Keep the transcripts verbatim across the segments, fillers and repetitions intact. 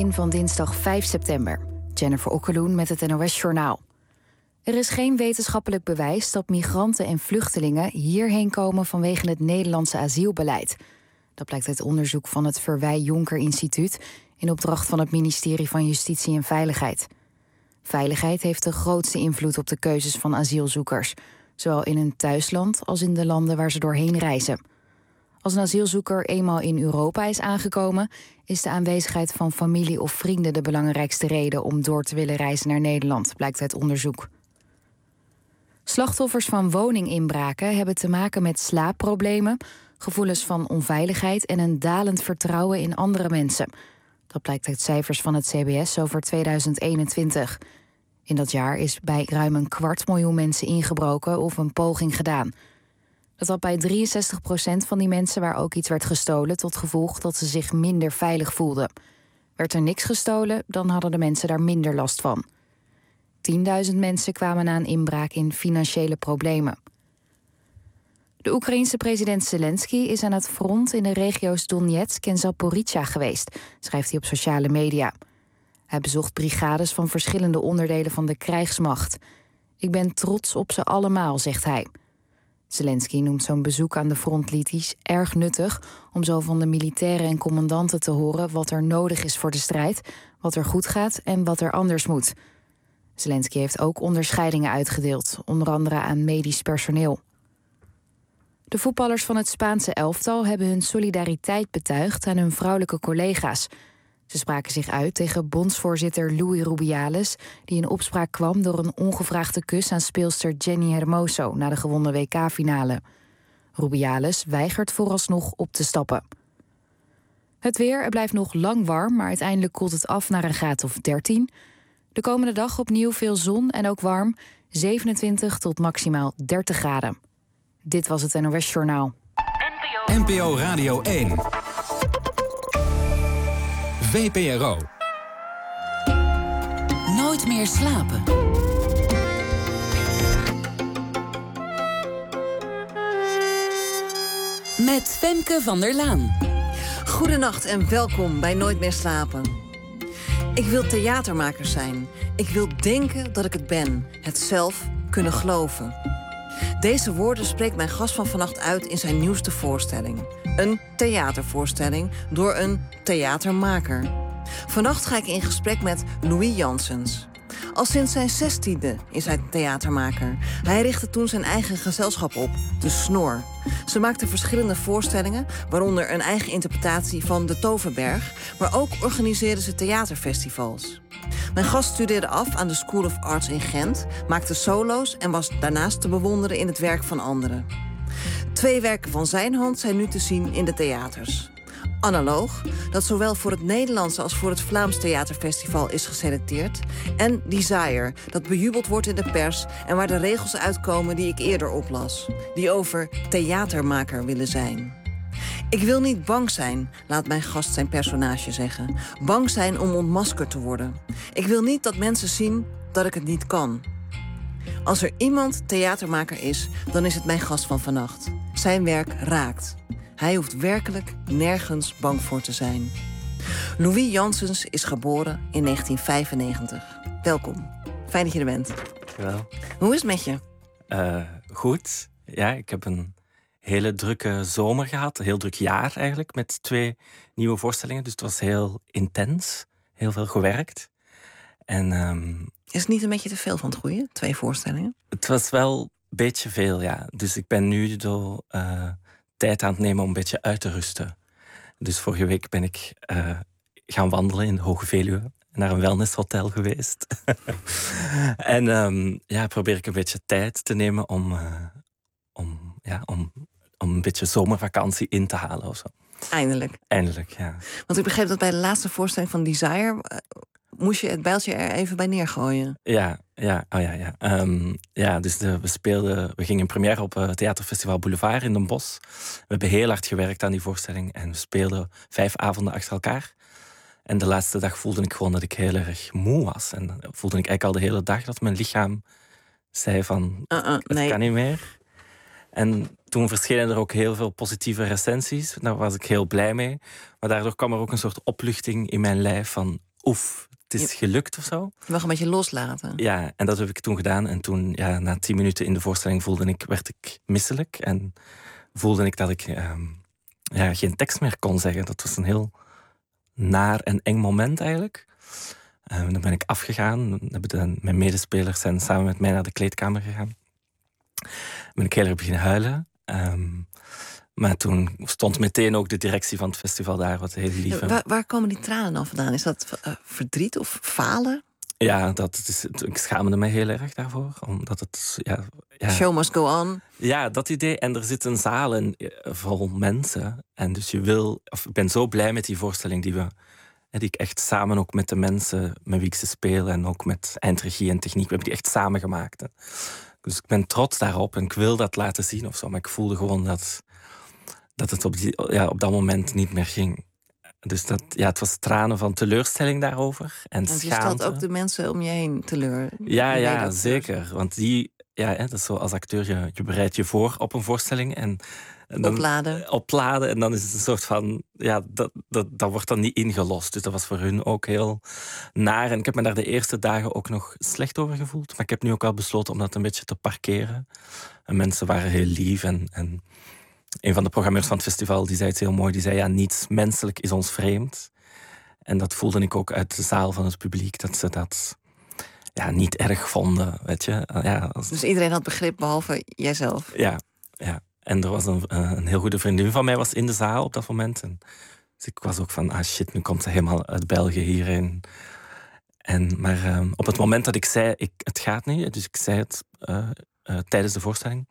begin van dinsdag vijf september. Jennifer Okkeloen met het N O S-journaal. Er is geen wetenschappelijk bewijs dat migranten en vluchtelingen hierheen komen vanwege het Nederlandse asielbeleid. Dat blijkt uit onderzoek van het Verwij Jonker Instituut in opdracht van het ministerie van Justitie en Veiligheid. Veiligheid heeft de grootste invloed op de keuzes van asielzoekers, zowel in hun thuisland als in de landen waar ze doorheen reizen. Als een asielzoeker eenmaal in Europa is aangekomen, is de aanwezigheid van familie of vrienden de belangrijkste reden om door te willen reizen naar Nederland, blijkt uit onderzoek. Slachtoffers van woninginbraken hebben te maken met slaapproblemen, gevoelens van onveiligheid en een dalend vertrouwen in andere mensen. Dat blijkt uit cijfers van het C B S over tweeduizend eenentwintig. In dat jaar is bij ruim een kwart miljoen mensen ingebroken of een poging gedaan. Dat had bij drieënzestig procent van die mensen waar ook iets werd gestolen tot gevolg dat ze zich minder veilig voelden. Werd er niks gestolen, dan hadden de mensen daar minder last van. tienduizend mensen kwamen na een inbraak in financiële problemen. De Oekraïense president Zelensky is aan het front in de regio's Donetsk en Zaporizhzhia geweest, schrijft hij op sociale media. Hij bezocht brigades van verschillende onderdelen van de krijgsmacht. Ik ben trots op ze allemaal, zegt hij. Zelensky noemt zo'n bezoek aan de frontlinies erg nuttig om zo van de militairen en commandanten te horen wat er nodig is voor de strijd, wat er goed gaat en wat er anders moet. Zelensky heeft ook onderscheidingen uitgedeeld, onder andere aan medisch personeel. De voetballers van het Spaanse elftal hebben hun solidariteit betuigd aan hun vrouwelijke collega's. Ze spraken zich uit tegen bondsvoorzitter Luis Rubiales, die in opspraak kwam door een ongevraagde kus aan speelster Jenny Hermoso na de gewonnen W K-finale. Rubiales weigert vooralsnog op te stappen. Het weer, er blijft nog lang warm, maar uiteindelijk koelt het af naar een graad of dertien. De komende dag opnieuw veel zon en ook warm, zevenentwintig tot maximaal dertig graden. Dit was het N O S-journaal. N P O Radio één. V P R O. Nooit meer slapen. Met Femke van der Laan. Goedenacht en welkom bij Nooit meer slapen. Ik wil theatermaker zijn. Ik wil denken dat ik het ben. Het zelf kunnen geloven. Deze woorden spreekt mijn gast van vannacht uit in zijn nieuwste voorstelling. Een theatervoorstelling door een theatermaker. Vannacht ga ik in gesprek met Louis Janssens. Al sinds zijn zestiende is hij theatermaker. Hij richtte toen zijn eigen gezelschap op, De Snor. Ze maakte verschillende voorstellingen, waaronder een eigen interpretatie van De Toverberg, maar ook organiseerden ze theaterfestivals. Mijn gast studeerde af aan de School of Arts in Gent, maakte solo's en was daarnaast te bewonderen in het werk van anderen. Twee werken van zijn hand zijn nu te zien in de theaters. Analoog, dat zowel voor het Nederlandse als voor het Vlaams Theaterfestival is geselecteerd. En Desire, dat bejubeld wordt in de pers en waar de regels uitkomen die ik eerder oplas. Die over theatermaker willen zijn. Ik wil niet bang zijn, laat mijn gast zijn personage zeggen. Bang zijn om ontmaskerd te worden. Ik wil niet dat mensen zien dat ik het niet kan. Als er iemand theatermaker is, dan is het mijn gast van vannacht. Zijn werk raakt. Hij hoeft werkelijk nergens bang voor te zijn. Louis Janssens is geboren in negentien vijfennegentig. Welkom. Fijn dat je er bent. Dankjewel. Hoe is het met je? Uh, goed. Ja, ik heb een hele drukke zomer gehad. Een heel druk jaar eigenlijk, met twee nieuwe voorstellingen. Dus het was heel intens. Heel veel gewerkt. En, um, is het niet een beetje te veel van het goede? Twee voorstellingen? Het was wel een beetje veel, ja. Dus ik ben nu door uh, tijd aan het nemen om een beetje uit te rusten. Dus vorige week ben ik uh, gaan wandelen in de Hoge Veluwe. Naar een wellnesshotel geweest. en um, ja, probeer ik een beetje tijd te nemen om, uh, om, ja, om, om een beetje zomervakantie in te halen of zo. Eindelijk. Eindelijk, ja. Want ik begreep dat bij de laatste voorstelling van Desire Uh, moest je het bijltje er even bij neergooien. Ja, ja, oh ja, ja. Um, ja, dus de, we speelden, we gingen in première op uh, Theaterfestival Boulevard in Den Bosch. We hebben heel hard gewerkt aan die voorstelling en we speelden vijf avonden achter elkaar. En de laatste dag voelde ik gewoon dat ik heel erg moe was. En voelde ik eigenlijk al de hele dag dat mijn lichaam zei van, uh -uh, het nee. kan niet meer. En toen verschenen er ook heel veel positieve recensies. Daar was ik heel blij mee. Maar daardoor kwam er ook een soort opluchting in mijn lijf van, oef, het is gelukt of zo. Je mag een beetje loslaten. Ja, en dat heb ik toen gedaan. En toen, ja, na tien minuten in de voorstelling voelde ik, werd ik misselijk. En voelde ik dat ik ehm, ja, geen tekst meer kon zeggen. Dat was een heel naar en eng moment eigenlijk. En dan ben ik afgegaan. Dan hebben de, mijn medespelers zijn samen met mij naar de kleedkamer gegaan. Dan ben ik heel erg beginnen huilen. Um, maar toen stond meteen ook de directie van het festival daar, wat heel lief. Ja, waar, waar komen die tranen dan vandaan? Is dat uh, verdriet of falen? Ja, dat is, ik schaamde me heel erg daarvoor. Omdat het, ja, ja. Show must go on. Ja, dat idee. En er zit een zaal in, vol mensen. En dus je wil... Of, ik ben zo blij met die voorstelling die we... Die ik echt samen ook met de mensen met wie ik ze speel... en ook met eindregie en techniek... we hebben die echt samen gemaakt. Hè. Dus ik ben trots daarop en ik wil dat laten zien of zo. Maar ik voelde gewoon dat, dat het op, die, ja, op dat moment niet meer ging. Dus dat, ja, het was tranen van teleurstelling daarover. En Want je schaamte. stelt ook de mensen om je heen teleur. Ja, Je ja, weet dat zeker. Want die, ja, hè, dat is zo als acteur, je, je bereidt je voor op een voorstelling. En, en dan, Opladen. Opladen. En dan is het een soort van, ja, dat, dat, dat wordt dan niet ingelost. Dus dat was voor hun ook heel naar. En ik heb me daar de eerste dagen ook nog slecht over gevoeld. Maar ik heb nu ook wel besloten om dat een beetje te parkeren. En mensen waren heel lief en... en een van de programmeurs van het festival die zei het heel mooi. Die zei, ja, niets menselijk is ons vreemd. En dat voelde ik ook uit de zaal van het publiek. Dat ze dat ja, niet erg vonden, weet je. Ja, als... Dus iedereen had begrip, behalve jijzelf? Ja, ja. En er was een, een heel goede vriendin van mij was in de zaal op dat moment. En dus ik was ook van, ah shit, nu komt ze helemaal uit België hierin. En, maar uh, op het moment dat ik zei, ik, het gaat niet. Dus ik zei het uh, uh, tijdens de voorstelling.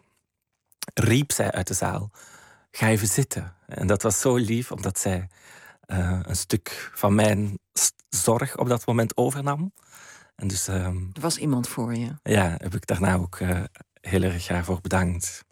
Riep zij uit de zaal, ga even zitten. En dat was zo lief, omdat zij uh, een stuk van mijn zorg op dat moment overnam. En dus, um, er was iemand voor je. Ja, heb ik daarna ook uh, heel erg haar voor bedankt.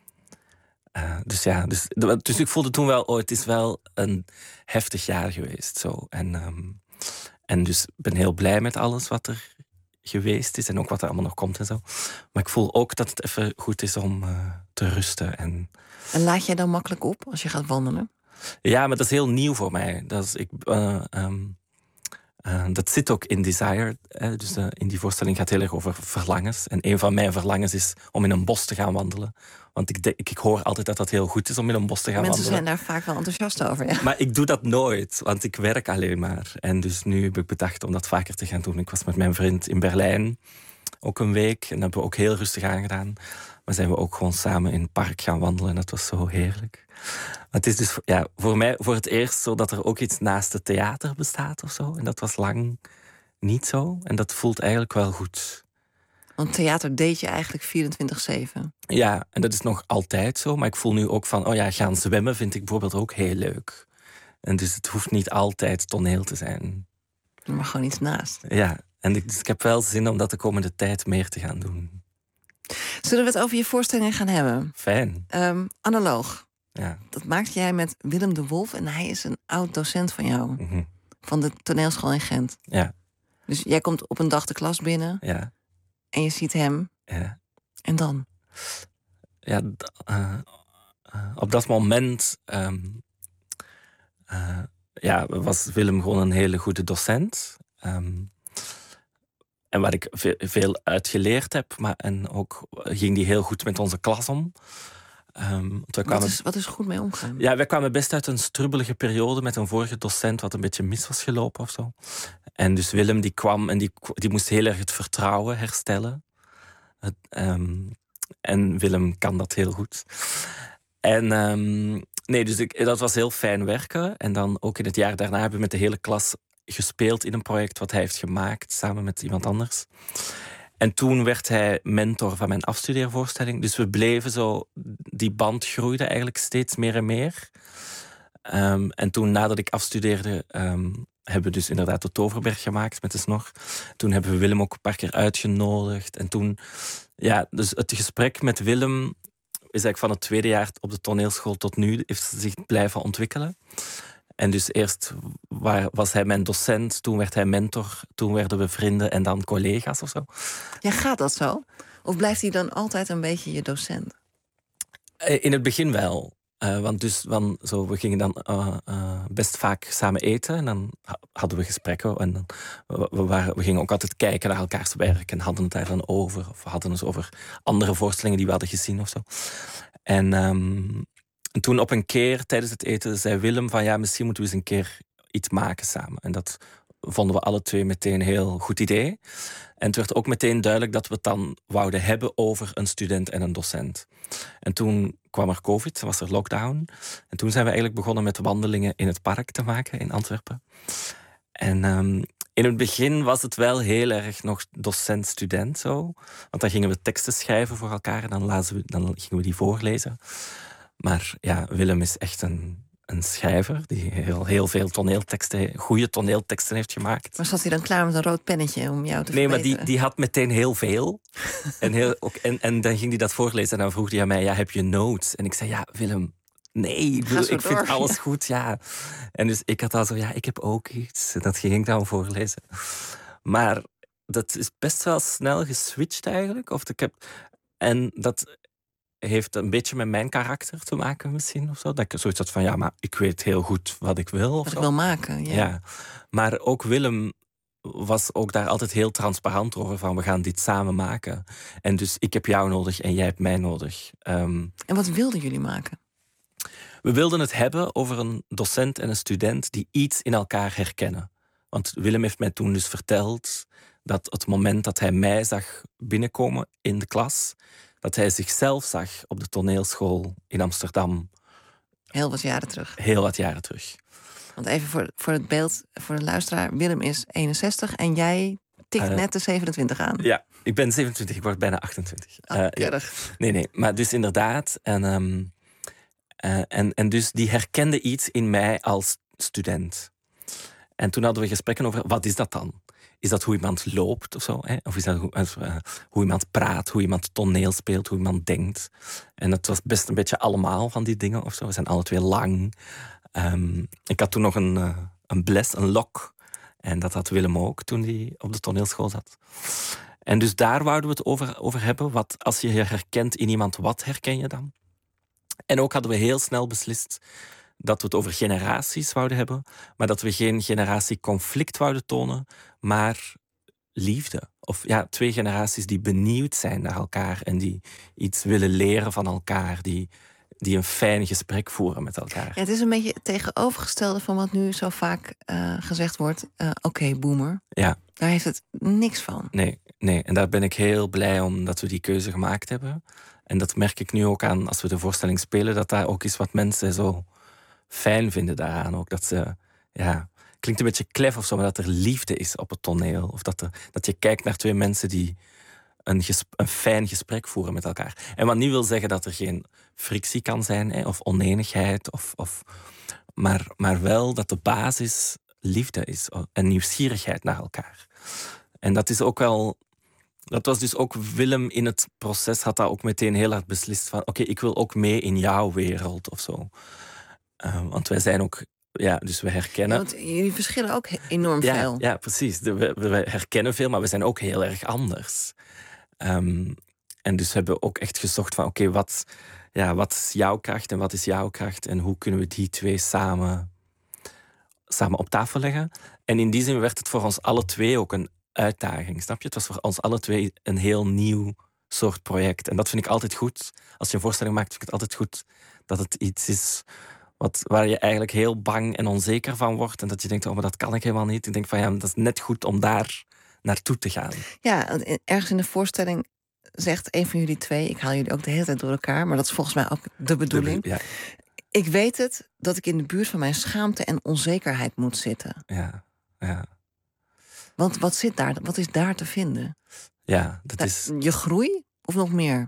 Uh, dus ja, dus, dus ik voelde toen wel, oh, het is wel een heftig jaar geweest. Zo. En, um, en dus ik ben heel blij met alles wat er geweest is en ook wat er allemaal nog komt en zo. Maar ik voel ook dat het even goed is om uh, te rusten. En... en laat jij dan makkelijk op als je gaat wandelen? Ja, maar dat is heel nieuw voor mij. Dat, is, ik, uh, um, uh, dat zit ook in Desire. Hè? Dus uh, in die voorstelling gaat het heel erg over verlangens. En een van mijn verlangens is om in een bos te gaan wandelen. Want ik, de, ik, ik hoor altijd dat dat heel goed is om in een bos te gaan Mensen wandelen. Mensen zijn daar vaak wel enthousiast over, ja. Maar ik doe dat nooit, want ik werk alleen maar. En dus nu heb ik bedacht om dat vaker te gaan doen. Ik was met mijn vriend in Berlijn, ook een week. En dat hebben we ook heel rustig aangedaan. Maar zijn we ook gewoon samen in het park gaan wandelen. En dat was zo heerlijk. Maar het is dus ja, voor mij voor het eerst zo dat er ook iets naast het theater bestaat of zo. En dat was lang niet zo. En dat voelt eigenlijk wel goed. Want theater deed je eigenlijk vierentwintig zeven. Ja, en dat is nog altijd zo. Maar ik voel nu ook van, oh ja, gaan zwemmen vind ik bijvoorbeeld ook heel leuk. En dus het hoeft niet altijd toneel te zijn. Er mag gewoon iets naast. Ja, en ik, dus ik heb wel zin om dat de komende tijd meer te gaan doen. Zullen we het over je voorstellingen gaan hebben? Fijn. Um, analoog. Ja. Dat maakte jij met Willem de Wolf. En hij is een oud docent van jou. Mm-hmm. Van de toneelschool in Gent. Ja. Dus jij komt op een dag de klas binnen. Ja. En je ziet hem. Ja. En dan? Ja, d- uh, uh, op dat moment um, uh, ja, was Willem gewoon een hele goede docent. Um, en waar ik ve- veel uitgeleerd heb. Maar, en ook ging die heel goed met onze klas om. Um, wat, kwamen, is, wat is goed mee omgaan? Ja, wij kwamen best uit een strubbelige periode met een vorige docent wat een beetje mis was gelopen of zo. En dus Willem die kwam en die, die moest heel erg het vertrouwen herstellen. Het, um, en Willem kan dat heel goed. En um, nee, dus ik, dat was heel fijn werken. En dan ook in het jaar daarna hebben we met de hele klas gespeeld in een project wat hij heeft gemaakt samen met iemand anders. En toen werd hij mentor van mijn afstudeervoorstelling. Dus we bleven zo... Die band groeide eigenlijk steeds meer en meer. Um, en toen, nadat ik afstudeerde... Um, hebben we dus inderdaad de Toverberg gemaakt met de snor. Toen hebben we Willem ook een paar keer uitgenodigd. En toen... Ja, dus het gesprek met Willem... is eigenlijk van het tweede jaar op de toneelschool tot nu... heeft zich blijven ontwikkelen. En dus eerst was hij mijn docent, toen werd hij mentor, toen werden we vrienden en dan collega's of zo. Ja, gaat dat zo? Of blijft hij dan altijd een beetje je docent? In het begin wel. Uh, want dus, van, zo, we gingen dan uh, uh, best vaak samen eten. En dan hadden we gesprekken. En dan, we, we, waren, we gingen ook altijd kijken naar elkaars werk. En hadden het daar dan over. Of we hadden het over andere voorstellingen die we hadden gezien of zo. En, um, en toen op een keer tijdens het eten zei Willem van... ja, misschien moeten we eens een keer iets maken samen. En dat vonden we alle twee meteen een heel goed idee. En het werd ook meteen duidelijk dat we het dan wouden hebben over een student en een docent. En toen kwam er COVID, was er lockdown. En toen zijn we eigenlijk begonnen met wandelingen in het park te maken in Antwerpen. En um, in het begin was het wel heel erg nog docent-student zo. Want dan gingen we teksten schrijven voor elkaar en dan, lazen we, dan gingen we die voorlezen. Maar ja, Willem is echt een... een schrijver die heel, heel veel toneelteksten, goede toneelteksten heeft gemaakt. Maar zat hij dan klaar met een rood pennetje om jou te Nee, verbeteren? maar die, die had meteen heel veel. en, heel, ook, en, en dan ging hij dat voorlezen en dan vroeg hij aan mij, ja, heb je notes? En ik zei, ja, Willem, nee, ik, bedoel, ik vind alles goed, ja. En dus ik had al zo, ja, ik heb ook iets. Dat ging ik dan voorlezen. Maar dat is best wel snel geswitcht eigenlijk. Of ik heb, en dat... heeft een beetje met mijn karakter te maken misschien. Of zo. Dat ik zoiets had van, ja, maar ik weet heel goed wat ik wil. Of wat zo. ik wil maken, ja. ja. Maar ook Willem was ook daar altijd heel transparant over. Van, we gaan dit samen maken. En dus ik heb jou nodig en jij hebt mij nodig. Um, en wat wilden jullie maken? We wilden het hebben over een docent en een student die iets in elkaar herkennen. Want Willem heeft mij toen dus verteld dat het moment dat hij mij zag binnenkomen in de klas... dat hij zichzelf zag op de toneelschool in Amsterdam. Heel wat jaren terug. Heel wat jaren terug. Want even voor, voor het beeld, voor de luisteraar. Willem is eenenzestig en jij tikt uh, net de zevenentwintig aan. Ja, ik ben zevenentwintig, ik word bijna achtentwintig. Oh, uh, ja. Nee, nee, maar dus inderdaad. En, um, uh, en, en dus die herkende iets in mij als student. En toen hadden we gesprekken over, wat is dat dan? Is dat hoe iemand loopt of zo? Hè? Of is dat hoe, uh, hoe iemand praat, hoe iemand toneel speelt, hoe iemand denkt? En het was best een beetje allemaal van die dingen of zo. We zijn alle twee lang. Um, ik had toen nog een, uh, een bles, een lok. En dat had Willem ook toen hij op de toneelschool zat. En dus daar wouden we het over, over hebben. Wat, als je je herkent in iemand, wat herken je dan? En ook hadden we heel snel beslist dat we het over generaties wouden hebben, maar dat we geen generatieconflict wouden tonen, maar liefde. Of ja, twee generaties die benieuwd zijn naar elkaar en die iets willen leren van elkaar, die, die een fijn gesprek voeren met elkaar. Ja, het is een beetje het tegenovergestelde van wat nu zo vaak uh, gezegd wordt. Uh, Oké, okay, boomer. Ja. Daar heeft het niks van. Nee, nee, en daar ben ik heel blij om dat we die keuze gemaakt hebben. En dat merk ik nu ook aan als we de voorstelling spelen, dat daar ook is wat mensen zo fijn vinden daaraan ook. Dat ze, ja, klinkt een beetje klef of zo, maar dat er liefde is op het toneel. Of dat, er, dat je kijkt naar twee mensen die een, gesp- een fijn gesprek voeren met elkaar. En wat niet wil zeggen dat er geen frictie kan zijn, hè, of oneenigheid, of, of, maar, maar wel dat de basis liefde is en nieuwsgierigheid naar elkaar. En dat is ook wel... Dat was dus ook Willem in het proces, had dat ook meteen heel hard beslist van, oké, okay, ik wil ook mee in jouw wereld of zo. Uh, want wij zijn ook, ja, dus we herkennen... Ja, want jullie verschillen ook enorm ja, veel. Ja, precies. De, we, we herkennen veel, maar we zijn ook heel erg anders. Um, en dus we hebben ook echt gezocht van, oké, okay, wat, ja, wat is jouw kracht en wat is jouw kracht? En hoe kunnen we die twee samen, samen op tafel leggen? En in die zin werd het voor ons alle twee ook een uitdaging, snap je? Het was voor ons alle twee een heel nieuw soort project. En dat vind ik altijd goed. Als je een voorstelling maakt, vind ik het altijd goed dat het iets is wat, waar je eigenlijk heel bang en onzeker van wordt. En dat je denkt, oh, maar dat kan ik helemaal niet. Ik denk van, ja, dat is net goed om daar naartoe te gaan. Ja, ergens in de voorstelling zegt een van jullie twee, ik haal jullie ook de hele tijd door elkaar, maar dat is volgens mij ook de bedoeling. De, ja. Ik weet het, dat ik in de buurt van mijn schaamte en onzekerheid moet zitten. Ja, ja. Want wat zit daar? Wat is daar te vinden? Ja, dat is... Je groei of nog meer?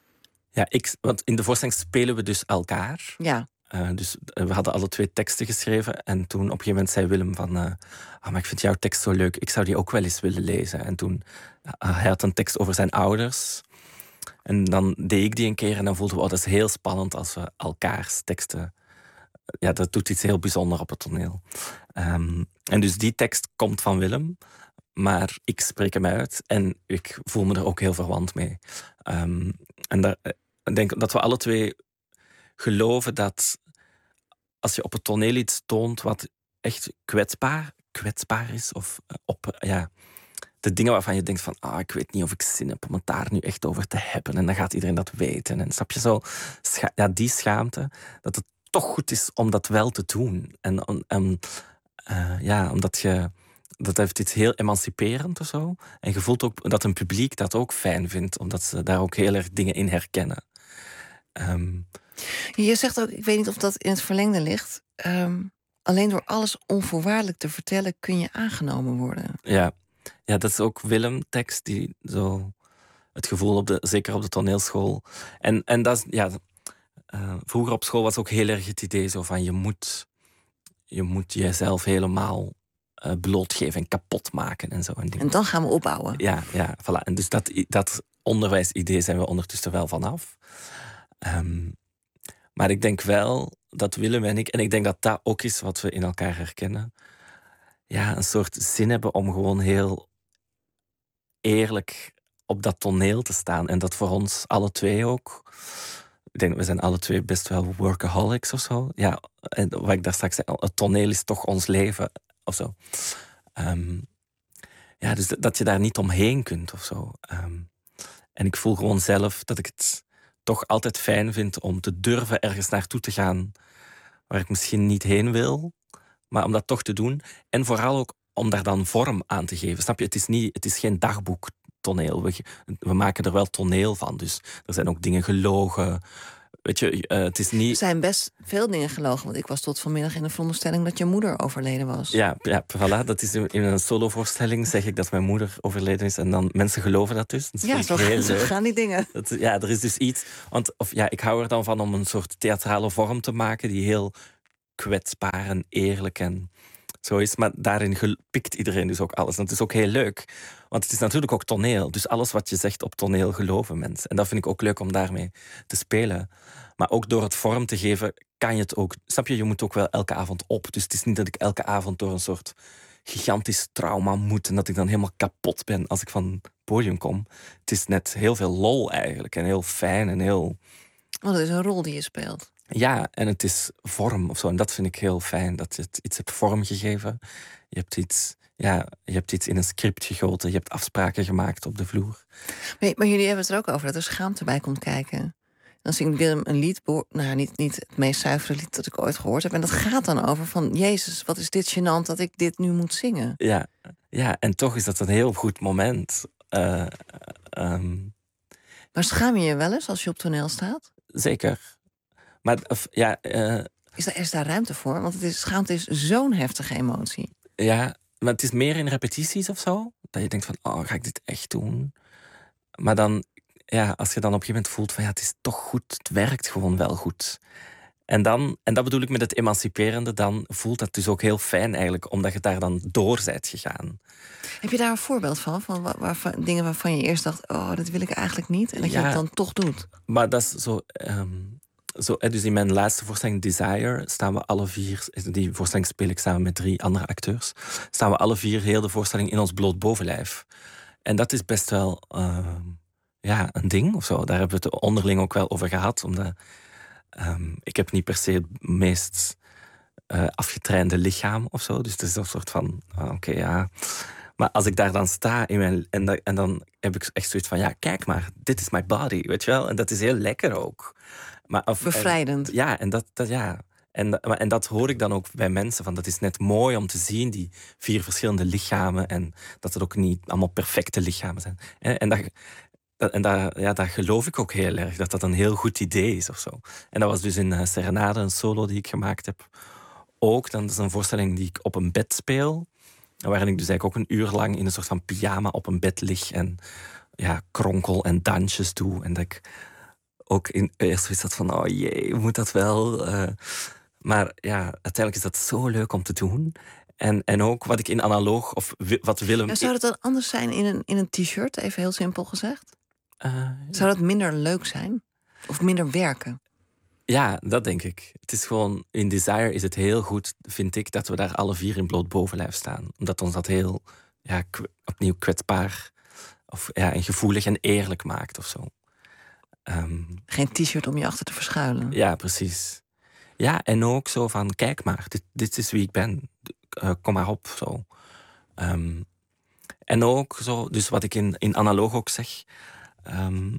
Ja, ik, want in de voorstelling spelen we dus elkaar. Ja. Uh, dus we hadden alle twee teksten geschreven. En toen op een gegeven moment zei Willem van... Uh, oh, maar ik vind jouw tekst zo leuk. Ik zou die ook wel eens willen lezen. En toen uh, hij had een tekst over zijn ouders. En dan deed ik die een keer. En dan voelden we, oh, dat is heel spannend als we elkaars teksten... Ja, dat doet iets heel bijzonders op het toneel. Um, en dus die tekst komt van Willem. Maar ik spreek hem uit. En ik voel me er ook heel verwant mee. Um, en daar, ik denk dat we alle twee geloven dat als je op het toneel iets toont wat echt kwetsbaar, kwetsbaar is, of op ja, de dingen waarvan je denkt van, ah, ik weet niet of ik zin heb om het daar nu echt over te hebben. En dan gaat iedereen dat weten. En snap je zo, scha- ja, die schaamte, dat het toch goed is om dat wel te doen. En, en, en uh, ja, omdat je, dat heeft iets heel emanciperend of zo. En je voelt ook dat een publiek dat ook fijn vindt, omdat ze daar ook heel erg dingen in herkennen. Um, Je zegt ook, ik weet niet of dat in het verlengde ligt, um, alleen door alles onvoorwaardelijk te vertellen kun je aangenomen worden. Ja, ja, dat is ook Willem-tekst die zo het gevoel op de, zeker op de toneelschool. En, en dat is, ja, uh, vroeger op school was ook heel erg het idee zo van je moet, je moet jezelf helemaal uh, blootgeven en kapot maken en zo. En, en dan gaan we opbouwen. Ja, ja, voilà. En dus dat, dat onderwijsidee zijn we ondertussen wel vanaf. Um, maar ik denk wel dat Willem en ik, en ik denk dat dat ook is wat we in elkaar herkennen, ja, een soort zin hebben om gewoon heel eerlijk op dat toneel te staan. En dat voor ons alle twee ook. Ik denk dat we zijn alle twee best wel workaholics of zo. Ja, en wat ik daar straks zei, het toneel is toch ons leven of zo. Um, ja, dus dat je daar niet omheen kunt of zo. Um, en ik voel gewoon zelf dat ik het toch altijd fijn vind om te durven ergens naartoe te gaan waar ik misschien niet heen wil, maar om dat toch te doen. En vooral ook om daar dan vorm aan te geven. Snap je? Het is, niet, het is geen dagboektoneel. We, we maken er wel toneel van. Dus er zijn ook dingen gelogen. Weet je, uh, het is niet... Er zijn best veel dingen gelogen. Want ik was tot vanmiddag in de veronderstelling dat je moeder overleden was. Ja, ja, voilà. Dat is in een solovoorstelling zeg ik dat mijn moeder overleden is. En dan mensen geloven dat dus. Dat ja, zo, heel zo gaan die dingen. Dat, ja, er is dus iets... Want of, ja, ik hou er dan van om een soort theatrale vorm te maken die heel kwetsbaar en eerlijk en zo is. Maar daarin pikt iedereen dus ook alles. En het is ook heel leuk. Want het is natuurlijk ook toneel. Dus alles wat je zegt op toneel geloven mensen. En dat vind ik ook leuk om daarmee te spelen. Maar ook door het vorm te geven, kan je het ook... Snap je, je moet ook wel elke avond op. Dus het is niet dat ik elke avond door een soort gigantisch trauma moet en dat ik dan helemaal kapot ben als ik van het podium kom. Het is net heel veel lol eigenlijk. En heel fijn en heel... Want het is een rol die je speelt. Ja, en het is vorm of zo. En dat vind ik heel fijn, dat je het iets hebt vormgegeven. Je hebt iets, ja, je hebt iets in een script gegoten. Je hebt afspraken gemaakt op de vloer. Nee, maar jullie hebben het er ook over dat er schaamte bij komt kijken. Dan zingt Willem een lied, nou niet, niet het meest zuivere lied dat ik ooit gehoord heb. En dat gaat dan over van, Jezus, wat is dit gênant dat ik dit nu moet zingen. Ja, ja, en toch is dat een heel goed moment. Uh, um... Maar schaam je je wel eens als je op toneel staat? Zeker. Maar of, ja, uh... is, daar, is daar ruimte voor? Want het is, schaamte is zo'n heftige emotie. Ja, maar het is meer in repetities of zo. Dat je denkt van, oh, ga ik dit echt doen? Maar dan, ja, als je dan op een gegeven moment voelt van, ja, het is toch goed, het werkt gewoon wel goed. En, dan, en dat bedoel ik met het emanciperende, dan voelt dat dus ook heel fijn eigenlijk, omdat je daar dan door bent gegaan. Heb je daar een voorbeeld van? Van waar, waar, dingen waarvan je eerst dacht, oh, dat wil ik eigenlijk niet. En dat ja, je het dan toch doet. Maar dat is zo... Um, Zo, dus in mijn laatste voorstelling Desire staan we alle vier, die voorstelling speel ik samen met drie andere acteurs, staan we alle vier heel de voorstelling in ons bloot bovenlijf. En dat is best wel uh, ja, een ding of zo. Daar hebben we het onderling ook wel over gehad. Omdat um, ik heb niet per se het meest uh, afgetrainde lichaam of zo. Dus het is een soort van, uh, oké, okay, ja. Maar als ik daar dan sta in mijn, en, da, en dan heb ik echt zoiets van, ja, kijk maar, dit is my body, weet je wel. En dat is heel lekker ook. Maar of, bevrijdend. En, ja, en dat, dat, ja. En, en dat hoor ik dan ook bij mensen. Van, dat is net mooi om te zien, die vier verschillende lichamen. En dat het ook niet allemaal perfecte lichamen zijn. En dat, en dat, ja, dat geloof ik ook heel erg. Dat dat een heel goed idee is of zo. En dat was dus in uh, Serenade, een solo die ik gemaakt heb. Ook, dat is een voorstelling die ik op een bed speel. Waarin ik dus eigenlijk ook een uur lang in een soort van pyjama op een bed lig. En ja, kronkel en dansjes doe. En dat ik... ook in, eerst is dat van, oh jee, moet dat wel? Uh, maar ja, uiteindelijk is dat zo leuk om te doen. En, en ook wat ik in analoog, of wat Willem... Ja, zou dat dan anders zijn in een, in een t-shirt, even heel simpel gezegd? Uh, zou dat minder leuk zijn? Of minder werken? Ja, dat denk ik. Het is gewoon, in Desire is het heel goed, vind ik, dat we daar alle vier in bloot bovenlijf staan. Omdat ons dat heel, ja, opnieuw kwetsbaar, of ja, en gevoelig en eerlijk maakt of zo. Um, Geen t-shirt om je achter te verschuilen. Ja, precies. Ja, en ook zo van, kijk maar, dit, dit is wie ik ben. Uh, kom maar op, zo. Um, en ook zo, dus wat ik in, in analoog ook zeg... Um,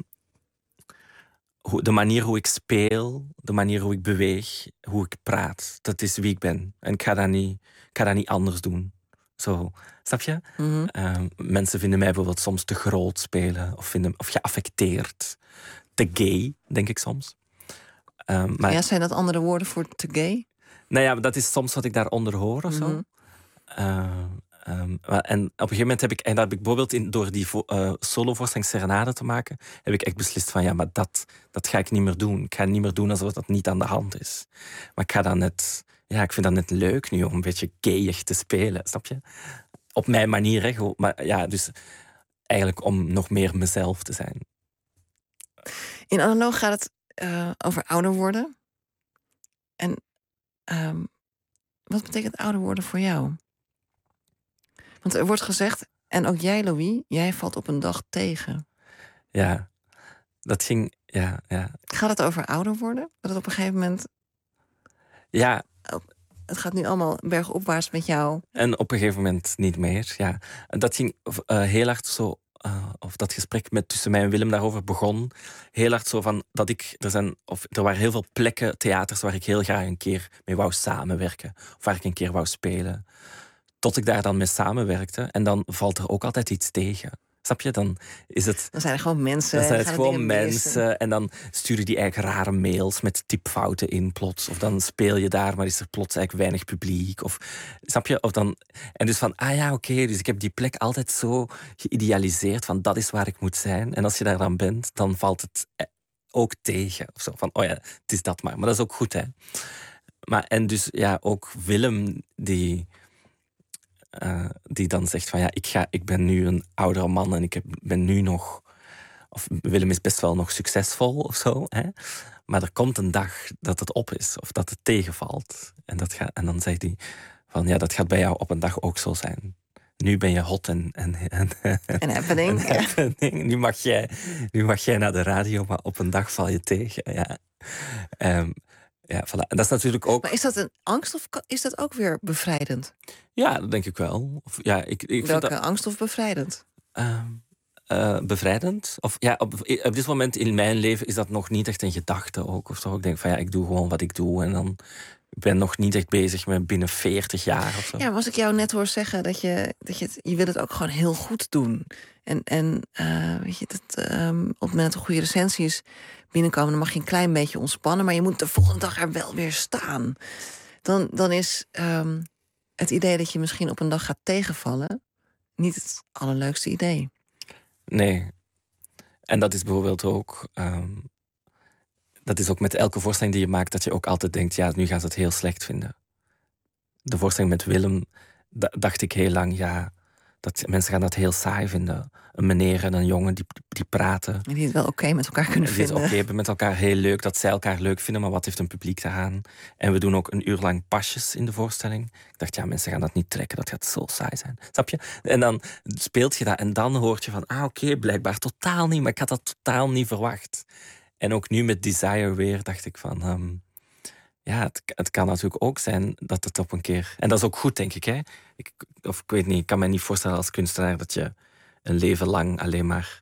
hoe, de manier hoe ik speel, de manier hoe ik beweeg, hoe ik praat, dat is wie ik ben. En ik ga dat niet, ik ga dat niet anders doen. Zo, snap je? Mm-hmm. Um, mensen vinden mij bijvoorbeeld soms te groot spelen, of, vinden, of geaffecteerd. Te gay, denk ik soms. Um, maar, ja, zijn dat andere woorden voor te gay? Nou ja, dat is soms wat ik daaronder hoor of zo. Mm-hmm. Uh, um, en op een gegeven moment heb ik, en dat heb ik bijvoorbeeld in, door die uh, solo-voorstelling Serenade te maken, heb ik echt beslist van ja, maar dat, dat ga ik niet meer doen. Ik ga niet meer doen alsof dat niet aan de hand is. Maar ik ga dan net, ja, ik vind dat net leuk nu om een beetje gayig te spelen, snap je? Op mijn manier, hè. Maar ja, dus eigenlijk om nog meer mezelf te zijn. In analoog gaat het uh, over ouder worden. En um, wat betekent ouder worden voor jou? Want er wordt gezegd, en ook jij, Louis, jij valt op een dag tegen. Ja, dat ging, ja, ja. Gaat het over ouder worden? Dat het op een gegeven moment... Ja. Het gaat nu allemaal bergopwaarts met jou. En op een gegeven moment niet meer, ja. Dat ging uh, heel hard zo... Uh, of dat gesprek met tussen mij en Willem daarover begon. Heel hard zo van dat ik... Er, zijn, of, er waren heel veel plekken, theaters, waar ik heel graag een keer mee wou samenwerken. Of waar ik een keer wou spelen. Tot ik daar dan mee samenwerkte. En dan valt er ook altijd iets tegen. Snap je? Dan is het... Dan zijn er gewoon mensen. Dan zijn het gewoon mensen. En dan sturen die eigenlijk rare mails met typfouten in plots. Of dan speel je daar, maar is er plots eigenlijk weinig publiek. Of, snap je? Of dan, en dus van, ah ja, oké. Okay, dus ik heb die plek altijd zo geïdealiseerd. Van, dat is waar ik moet zijn. En als je daar dan bent, dan valt het ook tegen. Of zo. Van, oh ja, het is dat maar. Maar dat is ook goed, hè. Maar, en dus, ja, ook Willem, die... Uh, die dan zegt van ja, ik, ga, ik ben nu een oudere man en ik heb, ben nu nog... Of Willem is best wel nog succesvol of zo. Hè? Maar er komt een dag dat het op is of dat het tegenvalt. En, dat gaat, en dan zegt hij van ja, dat gaat bij jou op een dag ook zo zijn. Nu ben je hot en... En, en, en happening. En happening. Nu, mag jij, nu mag jij naar de radio, maar op een dag val je tegen. Ja. Um, Ja, voilà. En dat is natuurlijk ook... Maar is dat een angst of is dat ook weer bevrijdend? Ja, dat denk ik wel. Of, ja, ik, ik Welke vind dat... angst of bevrijdend? Uh, uh, bevrijdend. Of, ja, op, op dit moment in mijn leven is dat nog niet echt een gedachte ook. Of zo. Ik denk van ja, ik doe gewoon wat ik doe. En dan ik ben nog niet echt bezig met binnen veertig jaar of zo. Ja, maar als ik jou net hoor zeggen dat je, dat je, het, je wil het ook gewoon heel goed doen. En, en uh, weet je, dat, um, op het moment dat er goede recensies binnenkomen, dan mag je een klein beetje ontspannen, maar je moet de volgende dag er wel weer staan. Dan, dan is um, het idee dat je misschien op een dag gaat tegenvallen niet het allerleukste idee. Nee. En dat is bijvoorbeeld ook... Um, dat is ook met elke voorstelling die je maakt, dat je ook altijd denkt, ja, nu gaan ze het heel slecht vinden. De voorstelling met Willem, d- dacht ik heel lang, ja, dat mensen gaan dat heel saai vinden. Een meneer en een jongen die, die praten. En die het wel oké okay met elkaar kunnen die vinden. Die het oké okay met elkaar, heel leuk, dat zij elkaar leuk vinden, maar wat heeft een publiek daaraan? En we doen ook een uur lang pasjes in de voorstelling. Ik dacht, ja, mensen gaan dat niet trekken, dat gaat zo saai zijn. Snap je? En dan speelt je dat en dan hoort je van, ah, oké, okay, blijkbaar totaal niet, maar ik had dat totaal niet verwacht. En ook nu met Desire weer dacht ik van... Um, ja, het, het kan natuurlijk ook zijn dat het op een keer... En dat is ook goed, denk ik. Hè? Ik, of ik weet niet, ik kan me niet voorstellen als kunstenaar dat je een leven lang alleen maar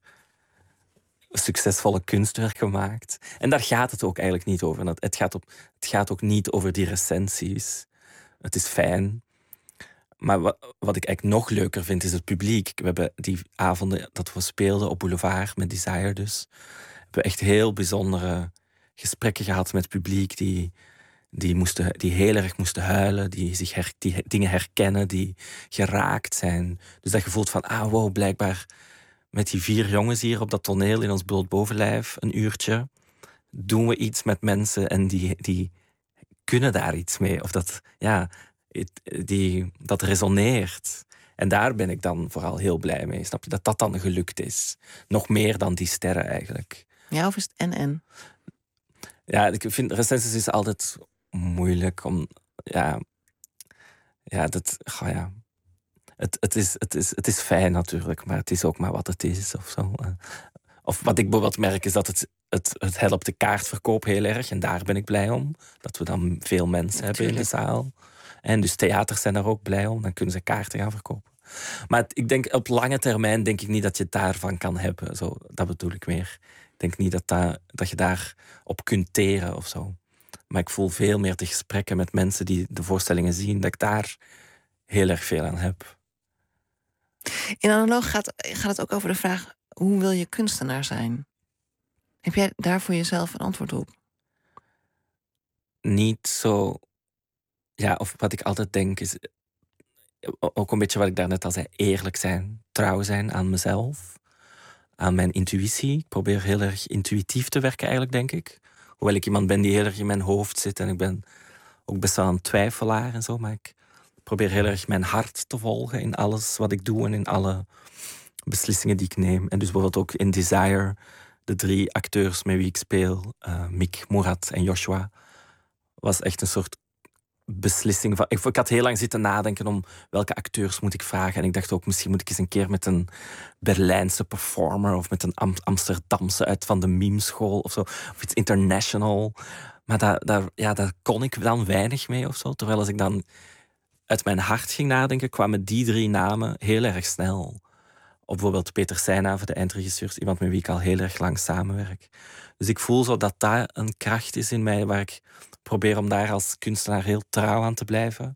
succesvolle kunstwerken maakt. En daar gaat het ook eigenlijk niet over. Het gaat, op, het gaat ook niet over die recensies. Het is fijn. Maar wat, wat ik eigenlijk nog leuker vind, is het publiek. We hebben die avonden dat we speelden op Boulevard, met Desire dus... We hebben echt heel bijzondere gesprekken gehad met het publiek die, die, moesten, die heel erg moesten huilen, die, zich her, die dingen herkennen, die geraakt zijn. Dus dat je voelt van, ah wow, blijkbaar met die vier jongens hier op dat toneel in ons bloot bovenlijf, een uurtje, doen we iets met mensen en die, die kunnen daar iets mee. Of dat, ja, die, dat resoneert. En daar ben ik dan vooral heel blij mee, snap je? Dat dat dan gelukt is. Nog meer dan die sterren eigenlijk. Ja, of is het en-en? Ja, ik vind recensies is altijd moeilijk om... Ja, ja, dat... Oh ja. Het, het, is, het, is, het is fijn natuurlijk, maar het is ook maar wat het is. Of, zo. Of wat ik bijvoorbeeld merk is dat het het, het helpt de kaartverkoop heel erg. En daar ben ik blij om. Dat we dan veel mensen hebben in de zaal. En dus theaters zijn daar ook blij om. Dan kunnen ze kaarten gaan verkopen. Maar het, ik denk op lange termijn denk ik niet dat je daarvan kan hebben. Zo, dat bedoel ik meer. Ik denk niet dat, dat, dat je daar op kunt teren of zo. Maar ik voel veel meer de gesprekken met mensen die de voorstellingen zien, dat ik daar heel erg veel aan heb. In Analoog gaat, gaat het ook over de vraag, hoe wil je kunstenaar zijn? Heb jij daar voor jezelf een antwoord op? Niet zo... Ja, of wat ik altijd denk is... Ook een beetje wat ik daarnet al zei, eerlijk zijn. Trouw zijn aan mezelf. Aan mijn intuïtie. Ik probeer heel erg intuïtief te werken eigenlijk, denk ik. Hoewel ik iemand ben die heel erg in mijn hoofd zit. En ik ben ook best wel een twijfelaar en zo. Maar ik probeer heel erg mijn hart te volgen in alles wat ik doe. En in alle beslissingen die ik neem. En dus bijvoorbeeld ook in Desire... De drie acteurs met wie ik speel, uh, Mick, Murat en Joshua, was echt een soort beslissing van... Ik, ik had heel lang zitten nadenken om welke acteurs moet ik vragen. En ik dacht ook, misschien moet ik eens een keer met een Berlijnse performer of met een Am- Amsterdamse uit van de meme-school of zo. Of iets international. Maar daar, daar, ja, daar kon ik dan weinig mee of zo. Terwijl als ik dan uit mijn hart ging nadenken, kwamen die drie namen heel erg snel. Of bijvoorbeeld Peter Seinave, de eindregisseur, iemand met wie ik al heel erg lang samenwerk. Dus ik voel zo dat daar een kracht is in mij waar ik probeer om daar als kunstenaar heel trouw aan te blijven.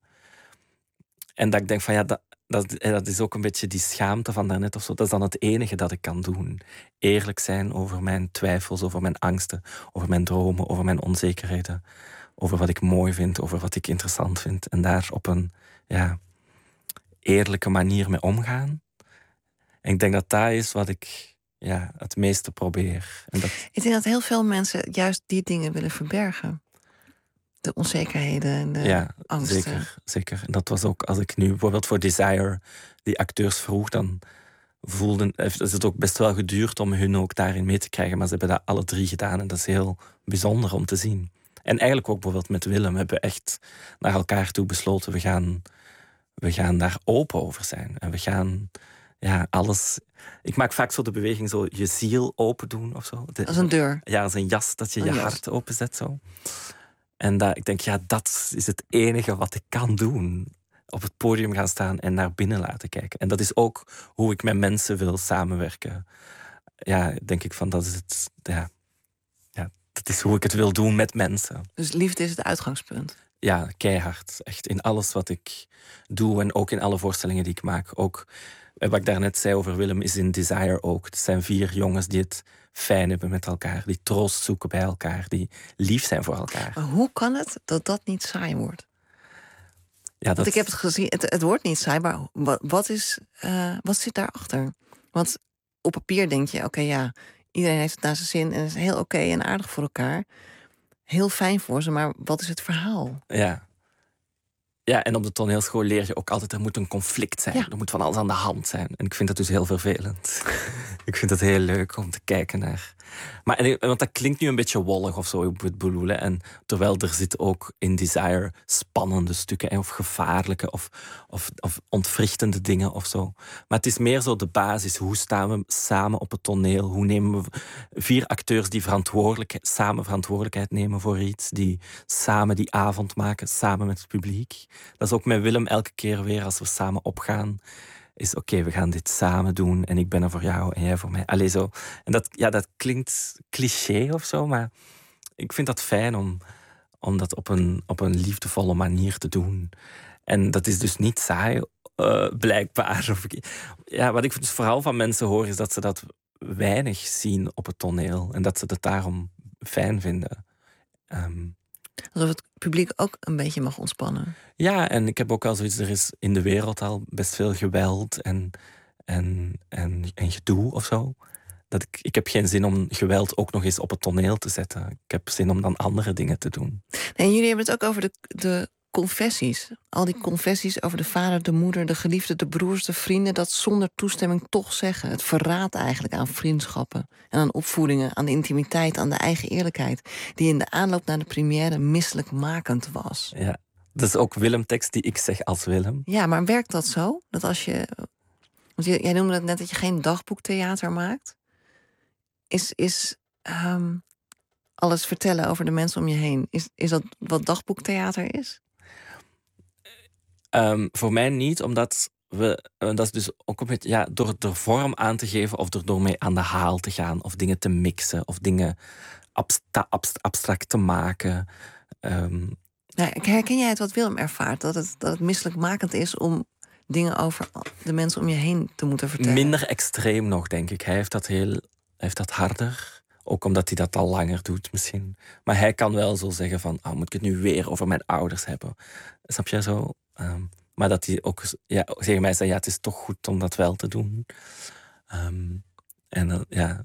En dat ik denk van ja, dat, dat, dat is ook een beetje die schaamte van daarnet of zo. Dat is dan het enige dat ik kan doen. Eerlijk zijn over mijn twijfels, over mijn angsten, over mijn dromen, over mijn onzekerheden. Over wat ik mooi vind, over wat ik interessant vind. En daar op een ja, eerlijke manier mee omgaan. En ik denk dat dat is wat ik ja, het meeste probeer. En dat... Ik denk dat heel veel mensen juist die dingen willen verbergen. De onzekerheden en de ja, angsten. Zeker, zeker. En dat was ook als ik nu bijvoorbeeld voor Desire die acteurs vroeg, dan voelden, heeft het ook best wel geduurd om hun ook daarin mee te krijgen. Maar ze hebben dat alle drie gedaan en dat is heel bijzonder om te zien. En eigenlijk ook bijvoorbeeld met Willem hebben we echt naar elkaar toe besloten, we gaan, we gaan daar open over zijn. En we gaan... Ja, alles... Ik maak vaak zo de beweging, zo je ziel open doen of zo. De, als een deur. Ja, als een jas, dat je een je jas. hart openzet zo. En dat, ik denk, ja, dat is het enige wat ik kan doen. Op het podium gaan staan en naar binnen laten kijken. En dat is ook hoe ik met mensen wil samenwerken. Ja, denk ik van, dat is het... Ja, ja, dat is hoe ik het wil doen met mensen. Dus liefde is het uitgangspunt. Ja, keihard. Echt in alles wat ik doe en ook in alle voorstellingen die ik maak. Ook... Wat ik daarnet zei over Willem is in Desire ook. Het zijn vier jongens die het fijn hebben met elkaar. Die troost zoeken bij elkaar. Die lief zijn voor elkaar. Maar hoe kan het dat dat niet saai wordt? Ja, dat... Want ik heb het gezien, het, het wordt niet saai, maar wat, wat, is, uh, wat zit daarachter? Want op papier denk je, oké, okay, ja, iedereen heeft het naar zijn zin en is heel oké okay en aardig voor elkaar. Heel fijn voor ze, maar wat is het verhaal? Ja. Ja, en op de toneelschool leer je ook altijd, er moet een conflict zijn. Ja. Er moet van alles aan de hand zijn. En ik vind dat dus heel vervelend. Ik vind het heel leuk om te kijken naar... Maar, en, want dat klinkt nu een beetje wollig of zo, op het bedoelen. En terwijl er zit ook in Desire spannende stukken, of gevaarlijke, of, of, of ontwrichtende dingen of zo. Maar het is meer zo de basis. Hoe staan we samen op het toneel? Hoe nemen we vier acteurs die verantwoordelijk, samen verantwoordelijkheid nemen voor iets, die samen die avond maken, samen met het publiek. Dat is ook met Willem elke keer weer als we samen opgaan. Is oké, okay, we gaan dit samen doen en ik ben er voor jou en jij voor mij. Allee, zo. En dat, ja, dat klinkt cliché of zo, maar ik vind dat fijn om, om dat op een, op een liefdevolle manier te doen. En dat is dus niet saai, uh, blijkbaar. Of ik, ja, wat ik dus vooral van mensen hoor, is dat ze dat weinig zien op het toneel. En dat ze dat daarom fijn vinden. Um, Alsof het publiek ook een beetje mag ontspannen. Ja, en ik heb ook al zoiets, er is in de wereld al best veel geweld en, en, en, en gedoe of zo. Dat ik, ik heb geen zin om geweld ook nog eens op het toneel te zetten. Ik heb zin om dan andere dingen te doen. En jullie hebben het ook over de, de confessies. Al die confessies over de vader, de moeder, de geliefde, de broers, de vrienden. Dat zonder toestemming toch zeggen. Het verraadt eigenlijk aan vriendschappen. En aan opvoedingen, aan de intimiteit, aan de eigen eerlijkheid. Die in de aanloop naar de première misselijkmakend was. Ja, dat is ook Willem-tekst die ik zeg als Willem. Ja, maar werkt dat zo? Dat als je... Want jij noemde het net dat je geen dagboektheater maakt. Is, is um, alles vertellen over de mensen om je heen? Is, is dat wat dagboektheater is? Um, voor mij niet, omdat we, dat is dus ook een beetje, ja, door er vorm aan te geven of er door mee aan de haal te gaan of dingen te mixen of dingen abstra- abst- abstract te maken. Um, nou, herken jij het wat Willem ervaart? Dat het, dat het misselijkmakend is om dingen over de mensen om je heen te moeten vertellen? Minder extreem nog, denk ik. Hij heeft dat, heel, hij heeft dat harder. Ook omdat hij dat al langer doet, misschien. Maar hij kan wel zo zeggen van, oh, moet ik het nu weer over mijn ouders hebben? Snap je zo? Um, maar dat hij ook ja, tegen mij zei, ja, het is toch goed om dat wel te doen. Um, en uh, ja...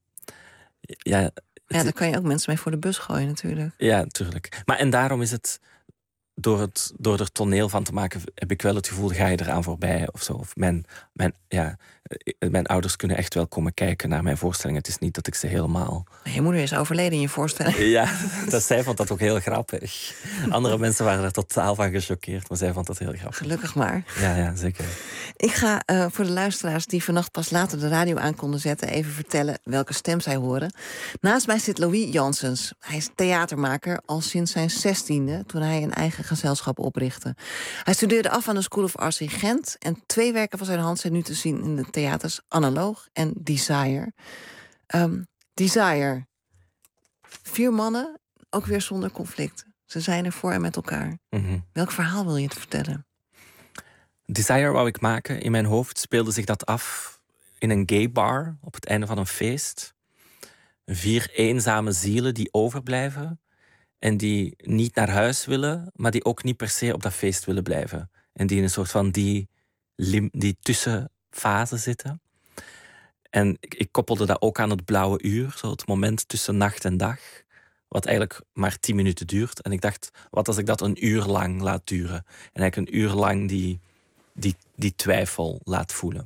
Ja, ja, daar kan je ook mensen mee voor de bus gooien, natuurlijk. Ja, natuurlijk. Maar en daarom is het... Door, het, door er toneel van te maken, heb ik wel het gevoel, ga je eraan voorbij of zo. Of mijn, mijn, ja, mijn ouders kunnen echt wel komen kijken naar mijn voorstellingen. Het is niet dat ik ze helemaal... Je moeder is overleden in je voorstelling. Ja, dat, zij vond dat ook heel grappig. Andere mensen waren er totaal van gechoqueerd, maar zij vond dat heel grappig. Gelukkig maar. Ja, ja, zeker. Ik ga uh, voor de luisteraars die vannacht pas later de radio aan konden zetten, even vertellen welke stem zij horen. Naast mij zit Louis Janssens. Hij is theatermaker al sinds zijn zestiende, toen hij een eigen gezelschap oprichtte. Hij studeerde af aan de School of Arts in Gent en twee werken van zijn hand zijn nu te zien in de theaters Analoog en Desire. Um, Desire. Vier mannen, ook weer zonder conflict. Ze zijn er voor en met elkaar. Mm-hmm. Welk verhaal wil je te vertellen? Desire wou ik maken. In mijn hoofd speelde zich dat af in een gay bar op het einde van een feest. Vier eenzame zielen die overblijven en die niet naar huis willen, maar die ook niet per se op dat feest willen blijven. En die in een soort van die, lim, die tussenfase zitten. En ik, ik koppelde dat ook aan het blauwe uur, zo het moment tussen nacht en dag, wat eigenlijk maar tien minuten duurt. En ik dacht, wat als ik dat een uur lang laat duren? En eigenlijk een uur lang die, die, die twijfel laat voelen.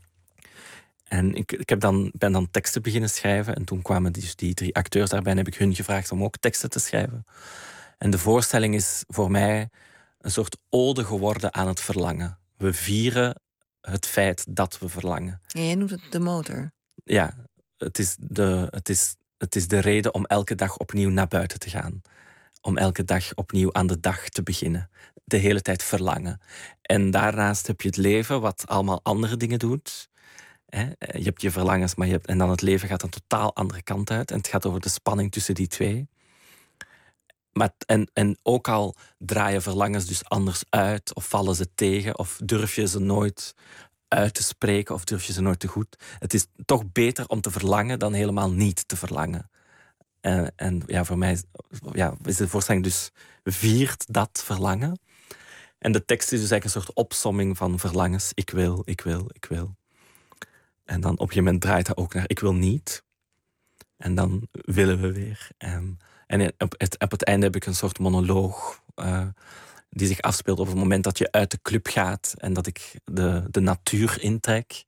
En ik, ik heb dan, ben dan teksten beginnen schrijven. En toen kwamen die, die drie acteurs daarbij en heb ik hun gevraagd om ook teksten te schrijven. En de voorstelling is voor mij een soort ode geworden aan het verlangen. We vieren het feit dat we verlangen. Ja, jij noemt het de motor. Ja, het is de, het is, het is de reden om elke dag opnieuw naar buiten te gaan. Om elke dag opnieuw aan de dag te beginnen. De hele tijd verlangen. En daarnaast heb je het leven wat allemaal andere dingen doet. Je hebt je verlangens, maar je hebt, en dan het leven gaat een totaal andere kant uit. En het gaat over de spanning tussen die twee. Maar, en, en ook al draaien verlangens dus anders uit, of vallen ze tegen, of durf je ze nooit uit te spreken, of durf je ze nooit te goed. Het is toch beter om te verlangen dan helemaal niet te verlangen. En, en ja, voor mij ja, is de voorstelling dus viert dat verlangen. En de tekst is dus eigenlijk een soort opsomming van verlangens. Ik wil, ik wil, ik wil. En dan op een gegeven moment draait hij ook naar ik wil niet. En dan willen we weer. Um, en op het, op het einde heb ik een soort monoloog uh, die zich afspeelt op het moment dat je uit de club gaat en dat ik de, de natuur intrek.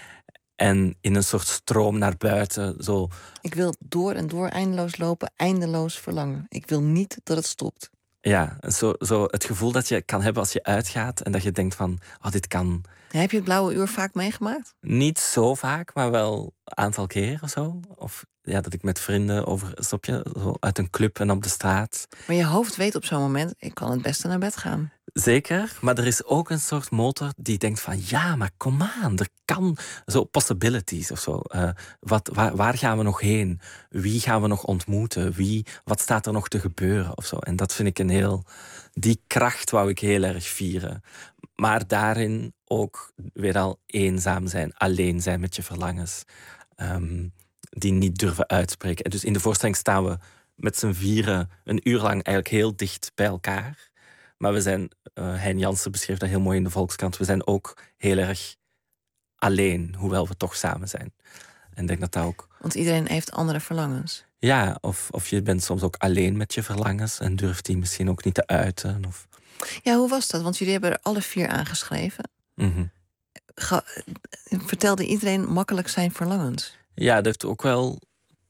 En in een soort stroom naar buiten. Zo. Ik wil door en door eindeloos lopen, eindeloos verlangen. Ik wil niet dat het stopt. Ja, zo, zo het gevoel dat je kan hebben als je uitgaat en dat je denkt van, oh, dit kan... Ja, heb je het blauwe uur vaak meegemaakt? Niet zo vaak, maar wel een aantal keer of zo. Of ja, dat ik met vrienden over, stop je, zo uit een club en op de straat. Maar je hoofd weet op zo'n moment, ik kan het beste naar bed gaan. Zeker, maar er is ook een soort motor die denkt van, ja, maar kom aan, er kan zo possibilities of zo. Uh, wat, waar, waar gaan we nog heen? Wie gaan we nog ontmoeten? Wie, wat staat er nog te gebeuren of zo? En dat vind ik een heel, die kracht wou ik heel erg vieren. Maar daarin ook weer al eenzaam zijn, alleen zijn met je verlangens. Um, die niet durven uitspreken. En dus in de voorstelling staan we met z'n vieren een uur lang eigenlijk heel dicht bij elkaar. Maar we zijn, uh, Hein Jansen beschreef dat heel mooi in de Volkskrant, we zijn ook heel erg alleen, hoewel we toch samen zijn. En ik denk dat dat ook... Want iedereen heeft andere verlangens. Ja, of, of je bent soms ook alleen met je verlangens en durft die misschien ook niet te uiten. Of... Ja, hoe was dat? Want jullie hebben er alle vier aangeschreven. Mm-hmm. Ge- vertelde iedereen makkelijk zijn verlangens? Ja, dat heeft ook wel...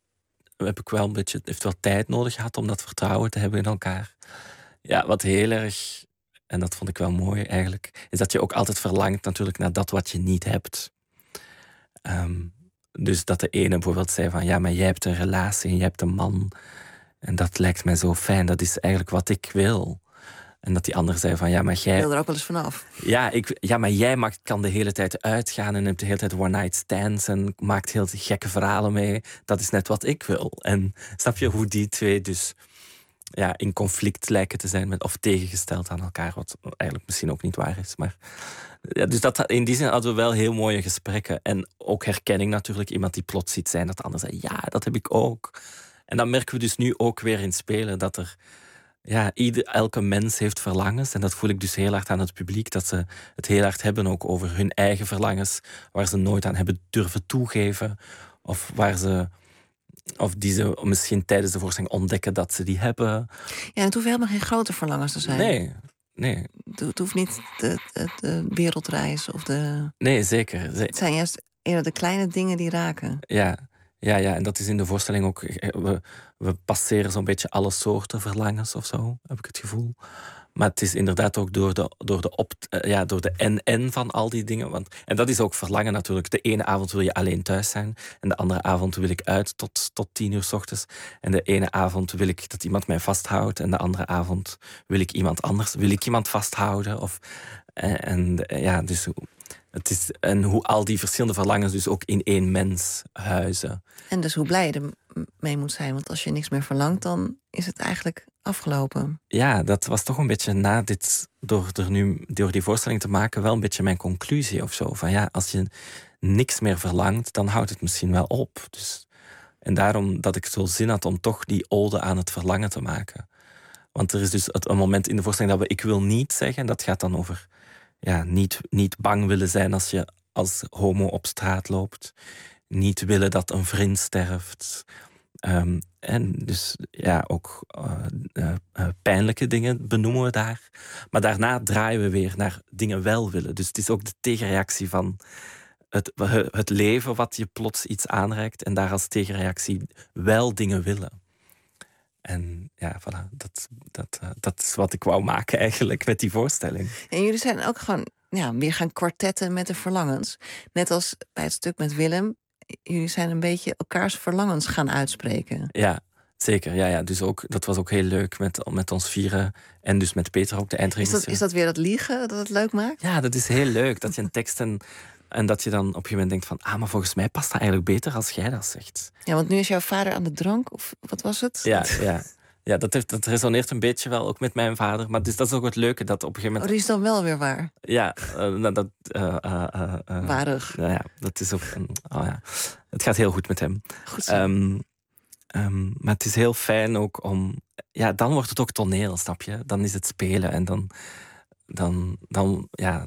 heb ik wel een beetje... heeft wel tijd nodig gehad om dat vertrouwen te hebben in elkaar. Ja, wat heel erg... en dat vond ik wel mooi eigenlijk... is dat je ook altijd verlangt natuurlijk naar dat wat je niet hebt. Um, Dus dat de ene bijvoorbeeld zei van... ja, maar jij hebt een relatie en jij hebt een man. En dat lijkt mij zo fijn. Dat is eigenlijk wat ik wil. En dat die ander zei van... ja, maar jij... Ik wil er ook wel eens vanaf. Ja, ik, ja maar jij mag, kan de hele tijd uitgaan... en hebt de hele tijd one-night stands... en maakt heel gekke verhalen mee. Dat is net wat ik wil. En snap je hoe die twee dus... ja, in conflict lijken te zijn... Met, of tegengesteld aan elkaar... wat eigenlijk misschien ook niet waar is. Maar, ja, dus dat, in die zin hadden we wel heel mooie gesprekken. En ook herkenning natuurlijk. Iemand die plots ziet zijn... dat de ander zei, ja, dat heb ik ook. En dan merken we dus nu ook weer in spelen... dat er... ja, ieder, elke mens heeft verlangens. En dat voel ik dus heel hard aan het publiek. Dat ze het heel hard hebben ook over hun eigen verlangens. Waar ze nooit aan hebben durven toegeven. Of waar ze... Of die ze misschien tijdens de voorstelling ontdekken dat ze die hebben. Ja, het hoeft helemaal geen grote verlangens te zijn. Nee, nee. Het hoeft niet de, de, de wereldreis of de... Nee, zeker. Het zijn juist eerder de kleine dingen die raken. Ja, ja, ja. En dat is in de voorstelling ook... We, we passeren zo'n beetje alle soorten verlangens of zo, heb ik het gevoel. Maar het is inderdaad ook door de, door de, op, ja, door de en-en van al die dingen. Want, en dat is ook verlangen natuurlijk. De ene avond wil je alleen thuis zijn. En de andere avond wil ik uit tot, tot tien uur 's ochtends. En de ene avond wil ik dat iemand mij vasthoudt. En de andere avond wil ik iemand anders. Wil ik iemand vasthouden. Of, en, en ja, dus... Het is, en hoe al die verschillende verlangens dus ook in één mens huizen. En dus hoe blij je ermee moet zijn. Want als je niks meer verlangt, dan is het eigenlijk afgelopen. Ja, dat was toch een beetje na dit... Door, er nu, door die voorstelling te maken wel een beetje mijn conclusie of zo. Van ja, als je niks meer verlangt, dan houdt het misschien wel op. Dus, en daarom dat ik zo zin had om toch die ode aan het verlangen te maken. Want er is dus het, een moment in de voorstelling dat we ik wil niet zeggen. Dat gaat dan over... Ja, niet, niet bang willen zijn als je als homo op straat loopt. Niet willen dat een vriend sterft. Um, en dus ja, ook uh, uh, uh, pijnlijke dingen benoemen we daar. Maar daarna draaien we weer naar dingen wel willen. Dus het is ook de tegenreactie van het, het leven wat je plots iets aanreikt. En daar als tegenreactie wel dingen willen. En ja, voilà, dat, dat, uh, dat is wat ik wou maken eigenlijk met die voorstelling. En jullie zijn ook gewoon ja, weer gaan kwartetten met de verlangens. Net als bij het stuk met Willem. Jullie zijn een beetje elkaars verlangens gaan uitspreken. Ja, zeker. Ja, ja. Dus ook, dat was ook heel leuk met, met ons vieren. En dus met Peter ook, de eindregisseur. Is dat, is dat weer dat liegen dat het leuk maakt? Ja, dat is heel leuk. Dat je een tekst en, en dat je dan op een gegeven moment denkt van... ah, maar volgens mij past dat eigenlijk beter als jij dat zegt. Ja, want nu is jouw vader aan de drank, of wat was het? Ja, ja. Ja, dat, heeft, dat resoneert een beetje wel ook met mijn vader. Maar dus dat is ook het leuke, dat op een gegeven moment... Oh, die is dan wel weer waar? Ja, uh, dat... Uh, uh, uh, uh, Waarig. Nou ja, dat is ook... Een, oh ja. Het gaat heel goed met hem. Goed zo. Um, um, maar het is heel fijn ook om... Ja, dan wordt het ook toneel, snap je? Dan is het spelen en dan... Dan, dan ja...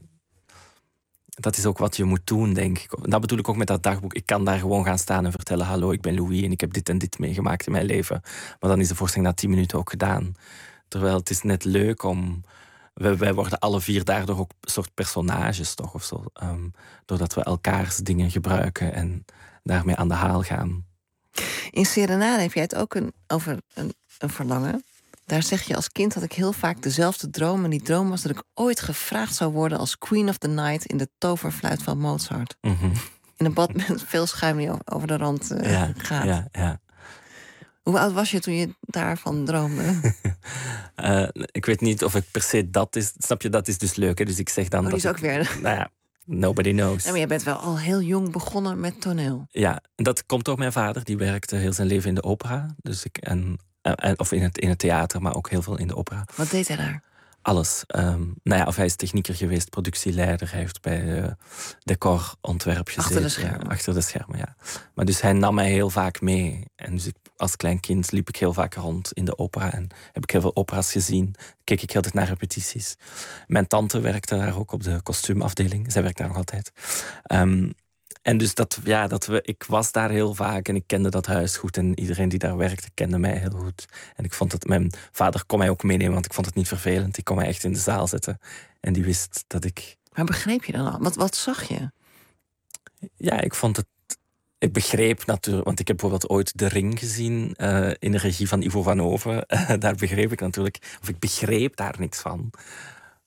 Dat is ook wat je moet doen, denk ik. Dat bedoel ik ook met dat dagboek. Ik kan daar gewoon gaan staan en vertellen... hallo, ik ben Louis en ik heb dit en dit meegemaakt in mijn leven. Maar dan is de voorstelling na tien minuten ook gedaan. Terwijl het is net leuk om... Wij, wij worden alle vier daardoor ook een soort personages, toch? Of zo, um, doordat we elkaars dingen gebruiken en daarmee aan de haal gaan. In Serenade heb jij het ook een, over een, een verlangen. Daar zeg je, als kind had ik heel vaak dezelfde droom. En die droom was dat ik ooit gevraagd zou worden als Queen of the Night in de toverfluit van Mozart. Mm-hmm. In een bad met veel schuim die over de rand uh, ja, gaat. Ja, ja. Hoe oud was je toen je daarvan droomde? uh, ik weet niet of het per se dat is. Snap je, dat is dus leuk. Hè? Dus ik zeg dan. Oh, die dat is ook ik, weer. Nou ja, nobody knows. Ja, maar je bent wel al heel jong begonnen met toneel. Ja, en dat komt door mijn vader. Die werkte heel zijn leven in de opera. Dus ik, en, en, of in het, in het theater, maar ook heel veel in de opera. Wat deed hij daar? Alles. Um, nou ja, of hij is technieker geweest, productieleider. Hij heeft bij uh, decorontwerp gezeten. Achter de schermen. Ja, achter de schermen, ja. Maar dus hij nam mij heel vaak mee. En dus ik, als klein kind liep ik heel vaak rond in de opera. En heb ik heel veel opera's gezien. Keek ik heel tijd naar repetities. Mijn tante werkte daar ook op de kostuumafdeling. Zij werkt daar nog altijd. Um, En dus dat, ja, dat we, ik was daar heel vaak en ik kende dat huis goed. En iedereen die daar werkte kende mij heel goed. En ik vond het, mijn vader kon mij ook meenemen, want ik vond het niet vervelend. Die kon mij echt in de zaal zetten. En die wist dat ik... Maar begreep je dan al? Wat, wat zag je? Ja, ik vond het... Ik begreep natuurlijk, want ik heb bijvoorbeeld ooit De Ring gezien uh, in de regie van Ivo van Hoven. Uh, daar begreep ik natuurlijk, of ik begreep daar niks van.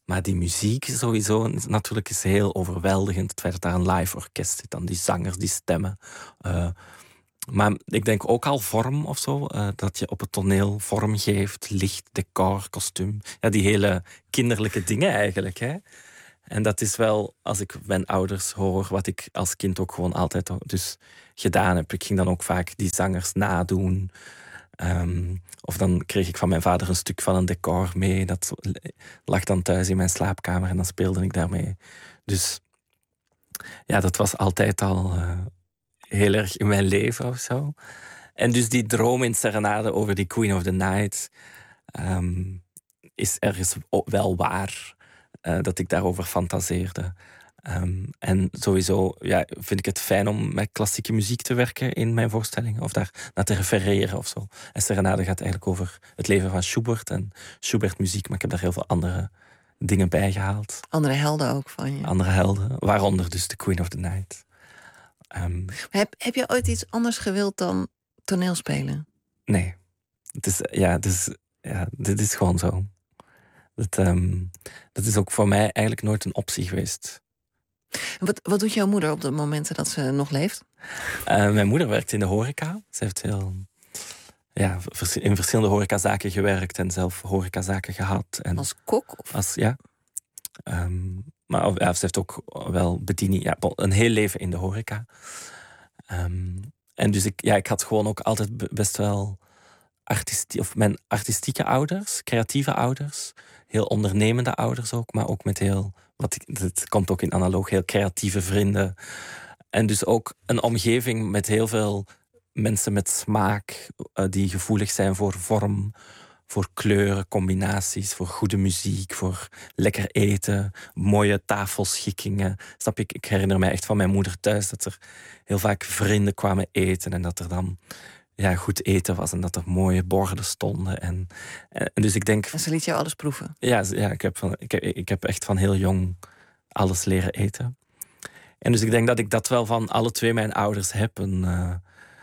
Maar die muziek sowieso natuurlijk is heel overweldigend. Het feit dat daar een live orkest zit, dan die zangers, die stemmen. Uh, maar ik denk ook al vorm of zo. Uh, dat je op het toneel vorm geeft, licht, decor, kostuum. Ja, die hele kinderlijke dingen eigenlijk. Hè? En dat is wel, als ik mijn ouders hoor, wat ik als kind ook gewoon altijd dus gedaan heb. Ik ging dan ook vaak die zangers nadoen. Um, of dan kreeg ik van mijn vader een stuk van een decor mee. Dat lag dan thuis in mijn slaapkamer en dan speelde ik daarmee. Dus ja, dat was altijd al uh, heel erg in mijn leven of zo. En dus die droom in Serenade over die Queen of the Night um, is ergens wel waar. Uh, dat ik daarover fantaseerde. Um, en sowieso ja, vind ik het fijn om met klassieke muziek te werken in mijn voorstellingen. Of daar naar te refereren of zo. En Serenade gaat eigenlijk over het leven van Schubert en Schubert muziek. Maar ik heb daar heel veel andere dingen bij gehaald. Andere helden ook van je. Andere helden, waaronder dus de Queen of the Night. Um, heb, heb je ooit iets anders gewild dan toneelspelen? Nee. Het is, ja, het is, ja, dit is gewoon zo. Dat, um, dat is ook voor mij eigenlijk nooit een optie geweest. Wat, wat doet jouw moeder op de momenten dat ze nog leeft? Uh, mijn moeder werkt in de horeca. Ze heeft heel, ja, in verschillende horecazaken gewerkt en zelf horecazaken gehad. En als kok? Of? Als, ja. Um, maar ja, ze heeft ook wel bediening. Ja, een heel leven in de horeca. Um, en dus ik, ja, ik had gewoon ook altijd best wel artistie, of mijn artistieke ouders, creatieve ouders, heel ondernemende ouders ook, maar ook met heel, wat ik, het komt ook in analoog, heel creatieve vrienden. En dus ook een omgeving met heel veel mensen met smaak, uh, die gevoelig zijn voor vorm, voor kleuren, combinaties, voor goede muziek, voor lekker eten, mooie tafelschikkingen. Snap je? Ik herinner mij echt van mijn moeder thuis dat er heel vaak vrienden kwamen eten en dat er dan ja, goed eten was en dat er mooie borden stonden. En, en dus ik denk... En ze liet jou alles proeven? Ja, ja ik, heb van, ik, heb, ik heb echt van heel jong alles leren eten. En dus ik denk dat ik dat wel van alle twee mijn ouders heb. Een, uh,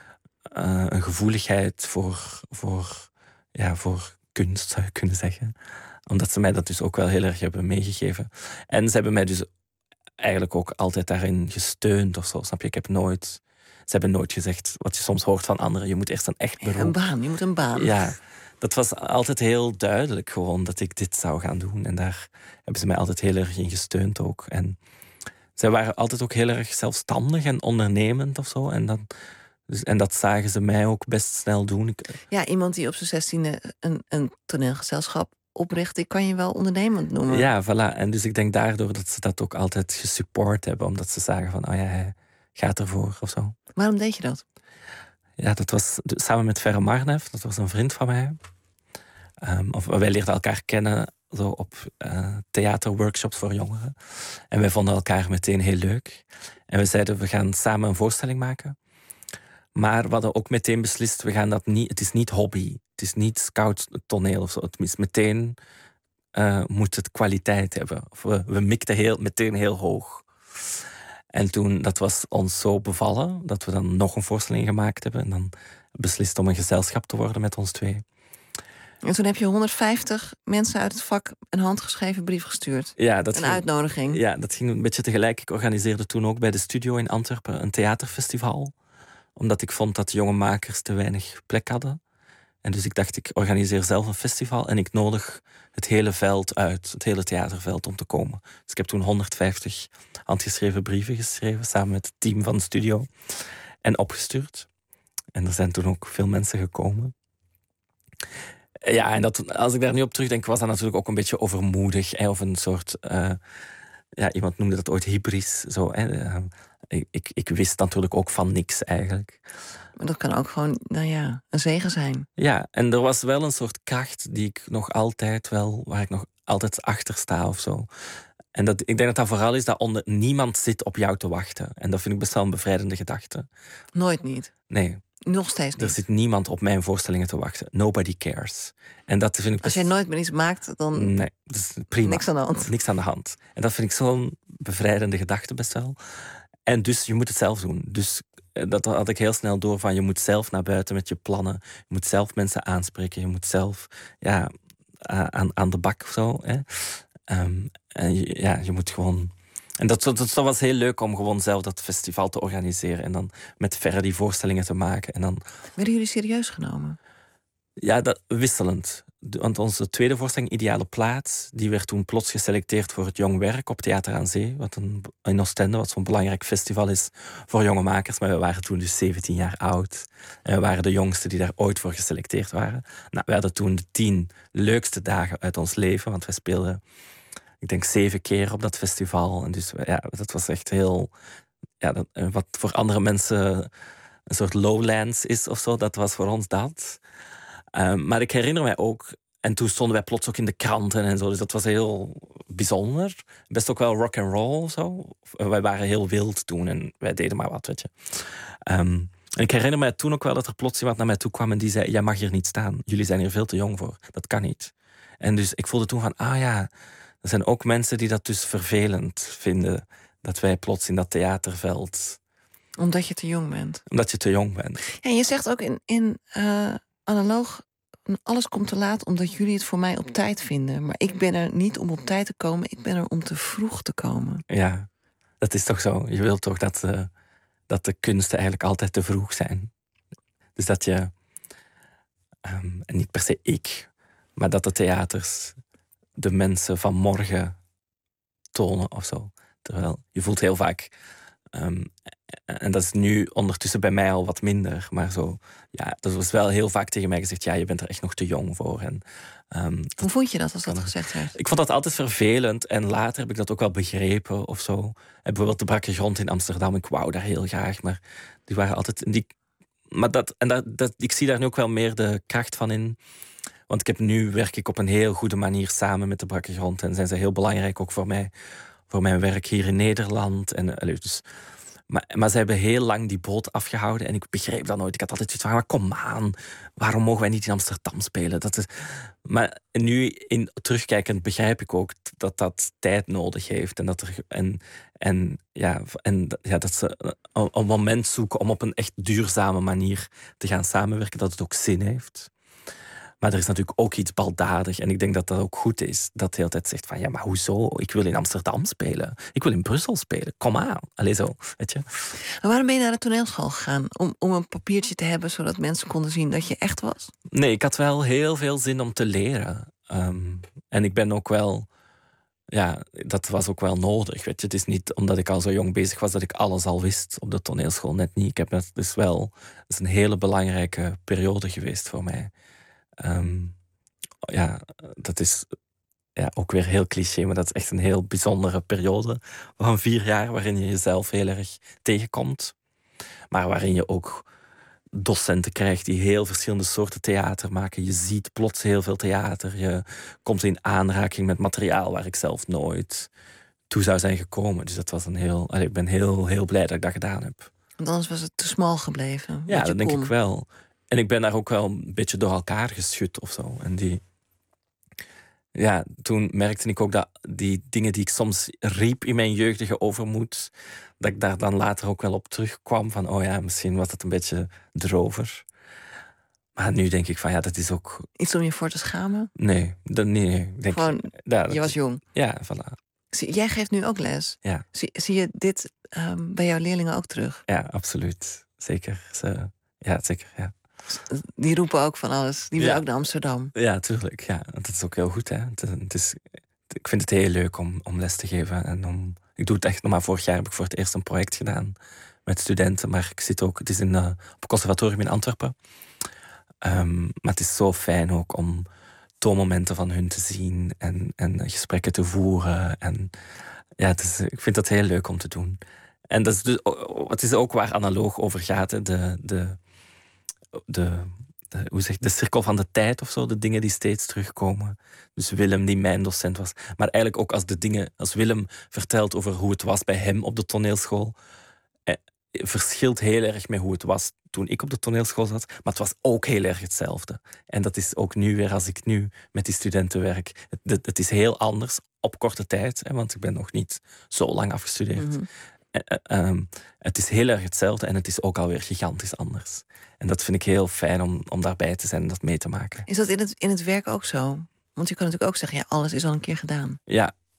uh, een gevoeligheid voor, voor, ja, voor kunst, zou je kunnen zeggen. Omdat ze mij dat dus ook wel heel erg hebben meegegeven. En ze hebben mij dus eigenlijk ook altijd daarin gesteund of zo. Snap je? Ik heb nooit... Ze hebben nooit gezegd, wat je soms hoort van anderen, je moet eerst een echt beroep. Ja, een baan, je moet een baan. Ja, dat was altijd heel duidelijk gewoon dat ik dit zou gaan doen. En daar hebben ze mij altijd heel erg in gesteund ook. En zij waren altijd ook heel erg zelfstandig en ondernemend of zo. En, dan, dus, en dat zagen ze mij ook best snel doen. Ik, ja, iemand die op zijn zestiende een, een toneelgezelschap opricht, die kan je wel ondernemend noemen. Ja, voilà. En dus ik denk daardoor dat ze dat ook altijd gesupport hebben. Omdat ze zagen van, oh ja, hij gaat ervoor of zo. Waarom deed je dat? Ja, dat was samen met Verre Marnev. Dat was een vriend van mij. Um, of, wij leerden elkaar kennen zo op uh, theaterworkshops voor jongeren. En wij vonden elkaar meteen heel leuk. En we zeiden, we gaan samen een voorstelling maken. Maar we hadden ook meteen beslist, we gaan dat niet, het is niet hobby. Het is niet scout toneel of zo. Het is meteen, uh, moet het kwaliteit hebben. Of we, we mikten heel, meteen heel hoog. En toen, dat was ons zo bevallen, dat we dan nog een voorstelling gemaakt hebben. En dan beslist om een gezelschap te worden met ons twee. En toen heb je honderdvijftig mensen uit het vak een handgeschreven brief gestuurd. Ja, dat een ging, uitnodiging. Ja, dat ging een beetje tegelijk. Ik organiseerde toen ook bij de studio in Antwerpen een theaterfestival. Omdat ik vond dat jonge makers te weinig plek hadden. En dus ik dacht, ik organiseer zelf een festival en ik nodig het hele veld uit, het hele theaterveld, om te komen. Dus ik heb toen honderdvijftig handgeschreven brieven geschreven, samen met het team van de studio. En opgestuurd. En er zijn toen ook veel mensen gekomen. Ja, en dat, als ik daar nu op terugdenk, was dat natuurlijk ook een beetje overmoedig. Hè, of een soort... Uh, ja, iemand noemde dat ooit hybris. Zo, hè. Uh, ik, ik wist natuurlijk ook van niks eigenlijk. Maar dat kan ook gewoon, nou ja, een zegen zijn. Ja, en er was wel een soort kracht die ik nog altijd wel, waar ik nog altijd achter sta of zo. En dat, ik denk dat dat vooral is dat onder, niemand zit op jou te wachten. En dat vind ik best wel een bevrijdende gedachte. Nooit niet? Nee. Nog steeds niet? Er zit niemand op mijn voorstellingen te wachten. Nobody cares. En dat vind ik best... Als jij nooit meer iets maakt, dan... Nee, dat is prima. Niks aan de hand. Niks aan de hand. En dat vind ik zo'n bevrijdende gedachte best wel. En dus je moet het zelf doen. Dus dat had ik heel snel door van je moet zelf naar buiten met je plannen. Je moet zelf mensen aanspreken. Je moet zelf ja, aan, aan de bak of zo. Hè. Um, en je, ja, je moet gewoon... En dat, dat, dat was heel leuk om gewoon zelf dat festival te organiseren. En dan met verre die voorstellingen te maken. En dan... Werden jullie serieus genomen? Ja, dat, wisselend. De, want onze tweede voorstelling, Ideale Plaats, die werd toen plots geselecteerd voor het Jong Werk op Theater aan Zee. Wat een, in Oostende, wat zo'n belangrijk festival is voor jonge makers. Maar we waren toen dus zeventien jaar oud. En we waren de jongsten die daar ooit voor geselecteerd waren. Nou, we hadden toen de tien leukste dagen uit ons leven. Want wij speelden, ik denk, zeven keer op dat festival. En dus ja, dat was echt heel... Ja, dat, wat voor andere mensen een soort lowlands is of zo, dat was voor ons dat. Um, maar ik herinner mij ook... En toen stonden wij plots ook in de kranten en zo. Dus dat was heel bijzonder. Best ook wel rock and roll of zo. Wij waren heel wild toen en wij deden maar wat, weet je. Um, en ik herinner mij toen ook wel dat er plots iemand naar mij toe kwam en die zei... Jij mag hier niet staan. Jullie zijn hier veel te jong voor. Dat kan niet. En dus ik voelde toen van... Ah ja, er zijn ook mensen die dat dus vervelend vinden. Dat wij plots in dat theaterveld... Omdat je te jong bent. Omdat je te jong bent. Ja, en je zegt ook in... in uh... analoog, alles komt te laat omdat jullie het voor mij op tijd vinden. Maar ik ben er niet om op tijd te komen, ik ben er om te vroeg te komen. Ja, dat is toch zo. Je wilt toch dat, uh, dat de kunsten eigenlijk altijd te vroeg zijn. Dus dat je, um, en niet per se ik, maar dat de theaters de mensen van morgen tonen of zo. Terwijl je voelt heel vaak... Um, en dat is nu ondertussen bij mij al wat minder. Maar zo, ja, dat was wel heel vaak tegen mij gezegd... ja, je bent er echt nog te jong voor. En, um, Hoe vond je dat als dat gezegd werd? Ik vond dat altijd vervelend. En later heb ik dat ook wel begrepen of zo. En bijvoorbeeld de Brakke Grond in Amsterdam. Ik wou daar heel graag. Maar die waren altijd... Die, maar dat, en dat, dat, ik zie daar nu ook wel meer de kracht van in. Want ik heb nu werk ik op een heel goede manier samen met de Brakke Grond. En zijn ze heel belangrijk ook voor mij... voor mijn werk hier in Nederland. En, dus, maar, maar ze hebben heel lang die boot afgehouden. En ik begreep dat nooit. Ik had altijd zoiets van, maar kom aan. Waarom mogen wij niet in Amsterdam spelen? Dat is, maar nu, in, terugkijkend, begrijp ik ook dat dat tijd nodig heeft. En dat, er, en, en, ja, en, ja, dat ze een, een moment zoeken om op een echt duurzame manier te gaan samenwerken. Dat het ook zin heeft. Maar er is natuurlijk ook iets baldadig. En ik denk dat dat ook goed is. Dat de hele tijd zegt van... ja, maar hoezo? Ik wil in Amsterdam spelen. Ik wil in Brussel spelen. Kom aan. Allee zo, weet je. Maar waarom ben je naar de toneelschool gegaan? Om, om een papiertje te hebben... zodat mensen konden zien dat je echt was? Nee, ik had wel heel veel zin om te leren. Um, en ik ben ook wel... Ja, dat was ook wel nodig, weet je. Het is niet omdat ik al zo jong bezig was... dat ik alles al wist op de toneelschool. Net niet. Ik heb het dus wel... Het is een hele belangrijke periode geweest voor mij... Um, ja, dat is ja, ook weer heel cliché, maar dat is echt een heel bijzondere periode van vier jaar waarin je jezelf heel erg tegenkomt. Maar waarin je ook docenten krijgt die heel verschillende soorten theater maken. Je ziet plots heel veel theater. Je komt in aanraking met materiaal waar ik zelf nooit toe zou zijn gekomen. Dus dat was een heel... Allee, ik ben heel, heel blij dat ik dat gedaan heb. Want anders was het te smal gebleven. Ja, dat kon. denk ik wel. En ik ben daar ook wel een beetje door elkaar geschud of zo. En die... Ja, toen merkte ik ook dat die dingen die ik soms riep in mijn jeugdige overmoed... dat ik daar dan later ook wel op terugkwam van... oh ja, misschien was het een beetje erover. Maar nu denk ik van, ja, dat is ook... Iets om je voor te schamen? Nee, dat, nee, nee. Denk Gewoon, ik, ja, dat, je was jong. Ja, voilà. Zie, jij geeft nu ook les. Ja. Zie, zie je dit um, bij jouw leerlingen ook terug? Ja, absoluut. Zeker. Ze, ja, zeker, ja. Die roepen ook van alles. Die willen Ja. ook naar Amsterdam. Ja, tuurlijk. Ja. Dat is ook heel goed. Hè. Het, het is, ik vind het heel leuk om, om les te geven. En om, ik doe het echt nog maar vorig jaar heb ik voor het eerst een project gedaan met studenten. Maar ik zit ook, het is in, uh, op het conservatorium in Antwerpen. Um, maar het is zo fijn ook om toonmomenten van hun te zien en, en gesprekken te voeren. En ja, het is, ik vind dat heel leuk om te doen. En dat is dus, het is ook waar analoog over gaat. Hè. De, de, de, de, hoe zeg, de cirkel van de tijd of zo. De dingen die steeds terugkomen. Dus Willem, die mijn docent was. Maar eigenlijk ook als de dingen, als Willem vertelt over hoe het was bij hem op de toneelschool. Eh, verschilt heel erg met hoe het was toen ik op de toneelschool zat. Maar het was ook heel erg hetzelfde. En dat is ook nu weer als ik nu met die studenten werk. Het, het, het is heel anders op korte tijd. Hè, want ik ben nog niet zo lang afgestudeerd. Mm-hmm. Uh, um, het is heel erg hetzelfde en het is ook alweer gigantisch anders. En dat vind ik heel fijn om, om daarbij te zijn en dat mee te maken. Is dat in het, in het werk ook zo? Want je kan natuurlijk ook zeggen, ja, alles is al een keer gedaan. Ja,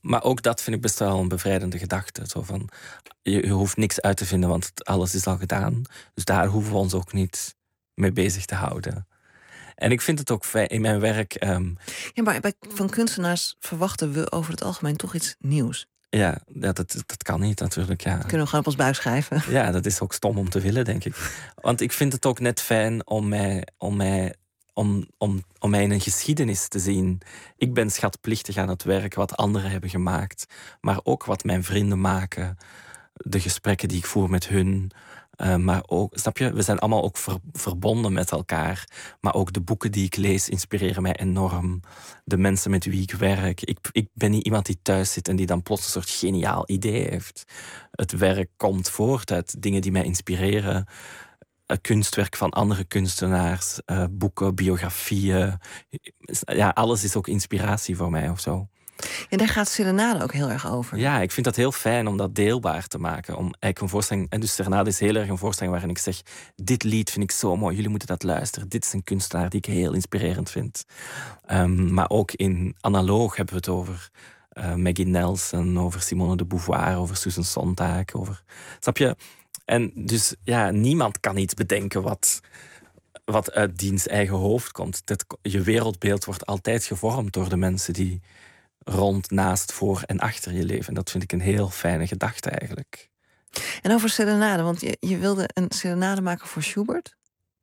maar ook dat vind ik best wel een bevrijdende gedachte. Zo van, je, je hoeft niks uit te vinden, want het, alles is al gedaan. Dus daar hoeven we ons ook niet mee bezig te houden. En ik vind het ook fijn in mijn werk... Um, ja, maar bij, van kunstenaars verwachten we over het algemeen toch iets nieuws. Ja, ja dat, dat kan niet natuurlijk. Ja. Dat kunnen we gewoon op ons buik schrijven. Ja, dat is ook stom om te willen, denk ik. Want ik vind het ook net fijn om mij, om mij, om, om, om mij in een geschiedenis te zien. Ik ben schatplichtig aan het werk wat anderen hebben gemaakt. Maar ook wat mijn vrienden maken. De gesprekken die ik voer met hun. Uh, maar ook, snap je, we zijn allemaal ook ver, verbonden met elkaar. Maar ook de boeken die ik lees inspireren mij enorm. De mensen met wie ik werk. Ik, ik ben niet iemand die thuis zit en die dan plots een soort geniaal idee heeft. Het werk komt voort uit dingen die mij inspireren. Uh, kunstwerk van andere kunstenaars. Uh, boeken, biografieën. Ja, alles is ook inspiratie voor mij of zo. En daar gaat Serenade ook heel erg over. Ja, ik vind dat heel fijn om dat deelbaar te maken. Om eigenlijk een voorstelling, en dus Serenade is heel erg een voorstelling waarin ik zeg, dit lied vind ik zo mooi, jullie moeten dat luisteren. Dit is een kunstenaar die ik heel inspirerend vind. Um, maar ook in Analoog hebben we het over uh, Maggie Nelson, over Simone de Beauvoir, over Susan Sontag. Over, snap je? En dus ja, niemand kan iets bedenken wat... wat uit diens eigen hoofd komt. Dat, je wereldbeeld wordt altijd gevormd door de mensen die rond, naast, voor en achter je leven. En dat vind ik een heel fijne gedachte eigenlijk. En over Serenade, want je, je wilde een Serenade maken voor Schubert.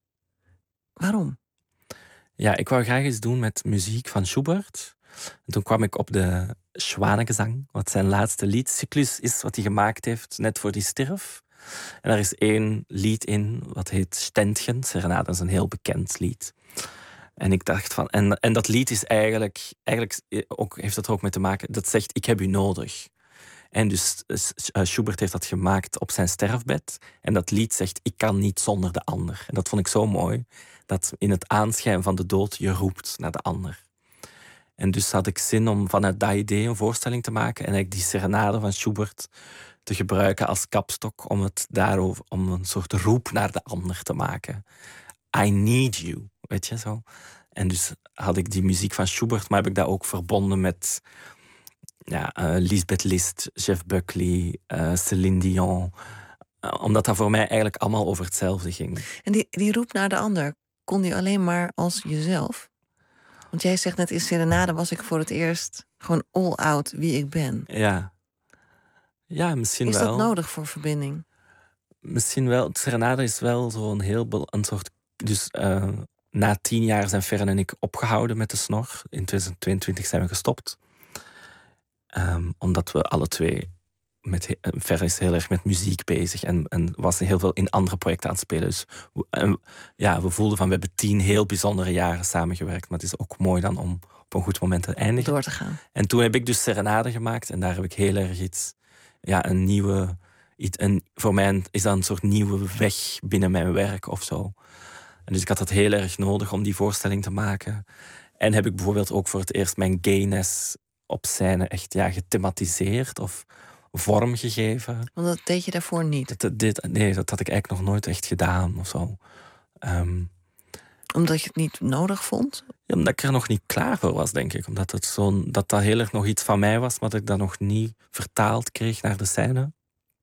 Waarom? Ja, ik wou graag iets doen met muziek van Schubert. En toen kwam ik op de Schwanengezang, wat zijn laatste liedcyclus is, wat hij gemaakt heeft net voor die stierf. En daar is één lied in, wat heet Ständchen. Serenade is een heel bekend lied. En ik dacht van... En, en dat lied is eigenlijk... Eigenlijk ook, heeft dat er ook mee te maken... Dat zegt, ik heb u nodig. En dus uh, Schubert heeft dat gemaakt op zijn sterfbed. En dat lied zegt, ik kan niet zonder de ander. En dat vond ik zo mooi. Dat in het aanschijn van de dood je roept naar de ander. En dus had ik zin om vanuit dat idee een voorstelling te maken. En eigenlijk die Serenade van Schubert te gebruiken als kapstok om het daarover, om een soort roep naar de ander te maken. I need you, weet je zo. En dus had ik die muziek van Schubert, maar heb ik dat ook verbonden met ja, uh, Lisbeth List, Jeff Buckley, uh, Céline Dion. Uh, omdat dat voor mij eigenlijk allemaal over hetzelfde ging. En die, die roep naar de ander, kon die alleen maar als jezelf? Want jij zegt net in Serenade was ik voor het eerst gewoon all out wie ik ben. Ja. Ja, misschien is wel. Is dat nodig voor verbinding? Misschien wel. Serenade is wel zo'n heel... Een soort, dus uh, na tien jaar zijn Fern en ik opgehouden met de snor. In twintig tweeëntwintig zijn we gestopt. Um, omdat we alle twee... Met, Fern is heel erg met muziek bezig. En, en was heel veel in andere projecten aan het spelen. Dus en, ja, we voelden van... We hebben tien heel bijzondere jaren samengewerkt. Maar het is ook mooi dan om op een goed moment te eindigen. Door te gaan. En toen heb ik dus Serenade gemaakt. En daar heb ik heel erg iets... Ja, een nieuwe... En voor mij is dat een soort nieuwe weg binnen mijn werk of zo. En dus ik had dat heel erg nodig om die voorstelling te maken. En heb ik bijvoorbeeld ook voor het eerst mijn gayness op scène echt ja, gethematiseerd of vormgegeven. Want dat deed je daarvoor niet? Dat, dit, nee, dat had ik eigenlijk nog nooit echt gedaan of zo. Um, Omdat je het niet nodig vond? Ja, omdat ik er nog niet klaar voor was, denk ik. Omdat het zo'n, dat dat heel erg nog iets van mij was, maar dat ik dat nog niet vertaald kreeg naar de scène.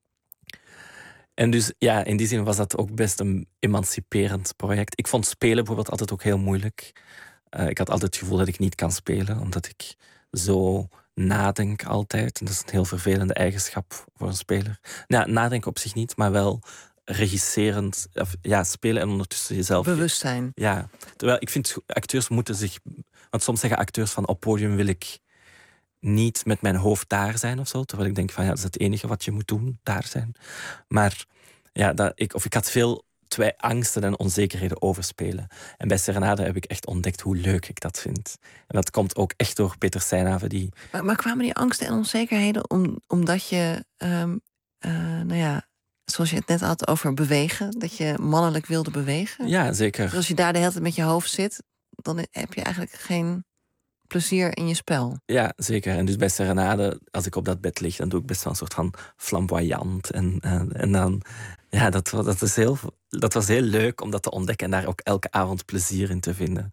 En dus ja, in die zin was dat ook best een emanciperend project. Ik vond spelen bijvoorbeeld altijd ook heel moeilijk. Uh, ik had altijd het gevoel dat ik niet kan spelen, omdat ik zo nadenk altijd. En dat is een heel vervelende eigenschap voor een speler. Nou, nadenken op zich niet, maar wel regisserend, of, ja, spelen en ondertussen jezelf... Bewustzijn. Ja, terwijl ik vind acteurs moeten zich... Want soms zeggen acteurs van op podium wil ik niet met mijn hoofd daar zijn of zo. Terwijl ik denk van ja, dat is het enige wat je moet doen, daar zijn. Maar ja, dat, ik, of ik had veel twee angsten en onzekerheden overspelen. En bij Serenade heb ik echt ontdekt hoe leuk ik dat vind. En dat komt ook echt door Peter Seinhaven. Die... Maar, maar kwamen die angsten en onzekerheden om, omdat je, um, uh, nou ja, zoals je het net had over bewegen, dat je mannelijk wilde bewegen? Ja, zeker. Dus als je daar de hele tijd met je hoofd zit, dan heb je eigenlijk geen plezier in je spel. Ja, zeker. En dus bij Serenade, als ik op dat bed lig, dan doe ik best wel een soort van flamboyant. En, en, en dan, ja, dat, dat, is heel, dat was heel leuk om dat te ontdekken en daar ook elke avond plezier in te vinden.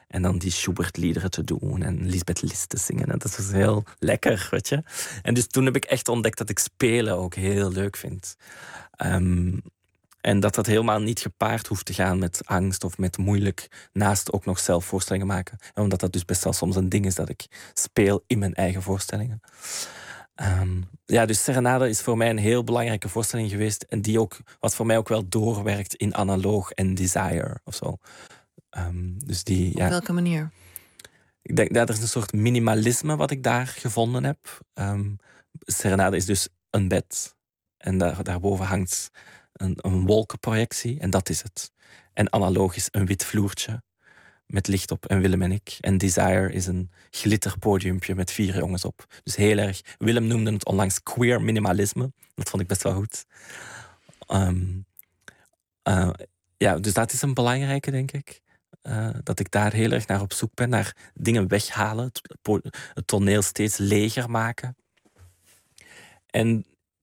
En dan die Schubert-liederen te doen en Lisbeth List te zingen. En dat was heel lekker, weet je. En dus toen heb ik echt ontdekt dat ik spelen ook heel leuk vind. Um, en dat dat helemaal niet gepaard hoeft te gaan met angst of met moeilijk naast ook nog zelf voorstellingen maken. En omdat dat dus best wel soms een ding is dat ik speel in mijn eigen voorstellingen. Um, ja, dus Serenade is voor mij een heel belangrijke voorstelling geweest. En die ook, wat voor mij ook wel doorwerkt in Analoog en Desire of zo. Um, dus die, ja. Op welke manier? Ik denk dat er is een soort minimalisme wat ik daar gevonden heb. Um, Serenade is dus een bed. En daar, daarboven hangt een, een wolkenprojectie. En dat is het. En Analoog is een wit vloertje met licht op en Willem en ik. En Desire is een glitterpodiumpje met vier jongens op. Dus heel erg... Willem noemde het onlangs queer minimalisme. Dat vond ik best wel goed. Um, uh, ja, dus dat is een belangrijke, denk ik. Uh, dat ik daar heel erg naar op zoek ben. Naar dingen weghalen. Het, het toneel steeds leger maken. En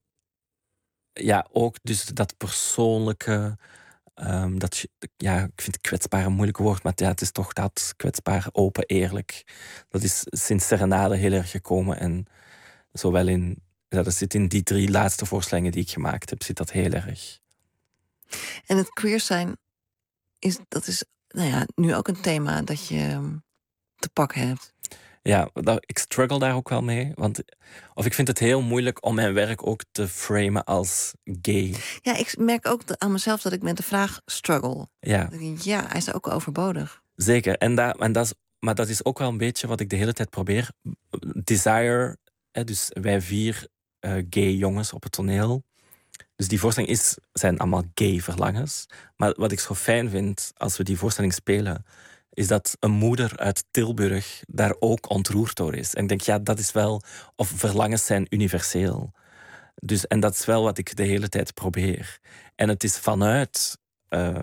ja, ook dus dat persoonlijke... Um, dat, ja, ik vind kwetsbaar een moeilijk woord, maar ja, het is toch dat kwetsbaar, open, eerlijk. Dat is sinds Serenade heel erg gekomen. En zowel in, ja, dat zit in die drie laatste voorstellingen die ik gemaakt heb, zit dat heel erg. En het queer zijn, is, dat is nou ja, nu ook een thema dat je te pakken hebt. Ja, dat, ik struggle daar ook wel mee. Want, of ik vind het heel moeilijk om mijn werk ook te framen als gay. Ja, ik merk ook aan mezelf dat ik met de vraag struggle. Ja, Ik denk, ja, hij is ook overbodig. zeker. En dat, en dat is, maar dat is ook wel een beetje wat ik de hele tijd probeer. Desire, hè, dus wij vier uh, gay jongens op het toneel. Dus die voorstelling is, zijn allemaal gay verlangens. Maar wat ik zo fijn vind als we die voorstelling spelen, is dat een moeder uit Tilburg daar ook ontroerd door is. En ik denk, ja, dat is wel... Of verlangens zijn universeel. Dus, en dat is wel wat ik de hele tijd probeer. En het is vanuit... Uh,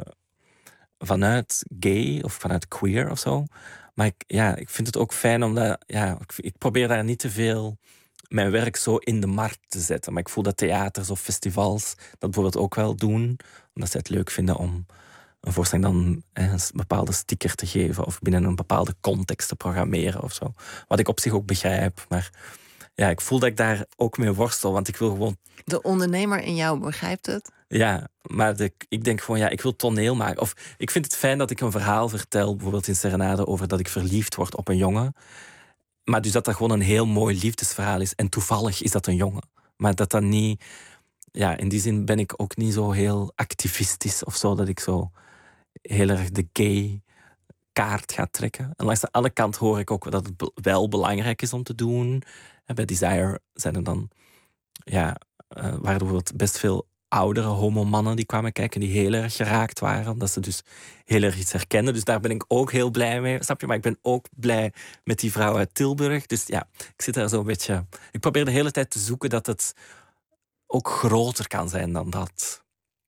vanuit gay of vanuit queer of zo. Maar ik, ja, ik vind het ook fijn omdat... Ja, ik, ik probeer daar niet te veel mijn werk zo in de markt te zetten. Maar ik voel dat theaters of festivals dat bijvoorbeeld ook wel doen. Omdat ze het leuk vinden om een voorstelling dan een bepaalde sticker te geven of binnen een bepaalde context te programmeren of zo. Wat ik op zich ook begrijp, maar ja, ik voel dat ik daar ook mee worstel, want ik wil gewoon... De ondernemer in jou begrijpt het? Ja, maar de, ik denk gewoon, ja, ik wil toneel maken. Of ik vind het fijn dat ik een verhaal vertel, bijvoorbeeld in Serenade, over dat ik verliefd word op een jongen. Maar dus dat dat gewoon een heel mooi liefdesverhaal is. En toevallig is dat een jongen. Maar dat dat niet... Ja, in die zin ben ik ook niet zo heel activistisch of zo, dat ik zo heel erg de gay kaart ga trekken. En langs de andere kant hoor ik ook dat het wel belangrijk is om te doen. En bij Desire zijn er dan... Ja, uh, waren er bijvoorbeeld best veel oudere homomannen die kwamen kijken, die heel erg geraakt waren, omdat ze dus heel erg iets herkenden. Dus daar ben ik ook heel blij mee, snap je? Maar ik ben ook blij met die vrouw uit Tilburg. Dus ja, ik zit daar zo een beetje... Ik probeer de hele tijd te zoeken dat het ook groter kan zijn dan dat.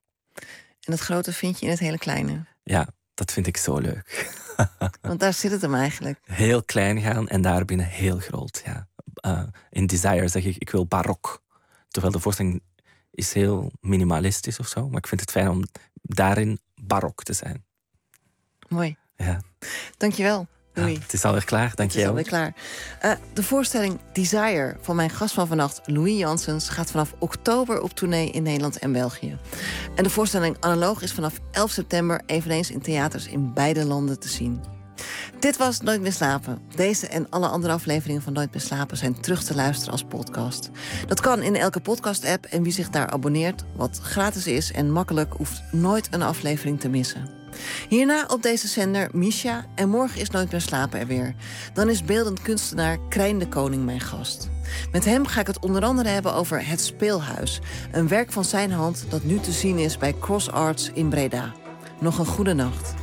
En het grote vind je in het hele kleine? Ja, dat vind ik zo leuk. Want daar zit het hem eigenlijk. Heel klein gaan en daarbinnen heel groot, ja. Uh, in Desire zeg ik, ik wil barok. Terwijl de voorstelling is heel minimalistisch of zo. Maar ik vind het fijn om daarin barok te zijn. Mooi. Ja. Dankjewel, Louis. Ja, het is alweer klaar, Het dankjewel. is alweer klaar. Uh, de voorstelling Desire van mijn gast van vannacht, Louis Janssens, gaat vanaf oktober op tournee in Nederland en België. En de voorstelling Analoog is vanaf elf september eveneens in theaters in beide landen te zien. Dit was Nooit meer slapen. Deze en alle andere afleveringen van Nooit meer slapen zijn terug te luisteren als podcast. Dat kan in elke podcast-app en wie zich daar abonneert, wat gratis is en makkelijk, hoeft nooit een aflevering te missen. Hierna op deze zender Misha en morgen is Nooit meer slapen er weer. Dan is beeldend kunstenaar Krijn de Koning mijn gast. Met hem ga ik het onder andere hebben over Het Speelhuis. Een werk van zijn hand dat nu te zien is bij Cross Arts in Breda. Nog een goede nacht.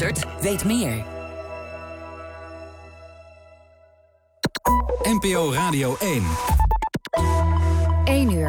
luistert, weet meer. N P O Radio één. één uur.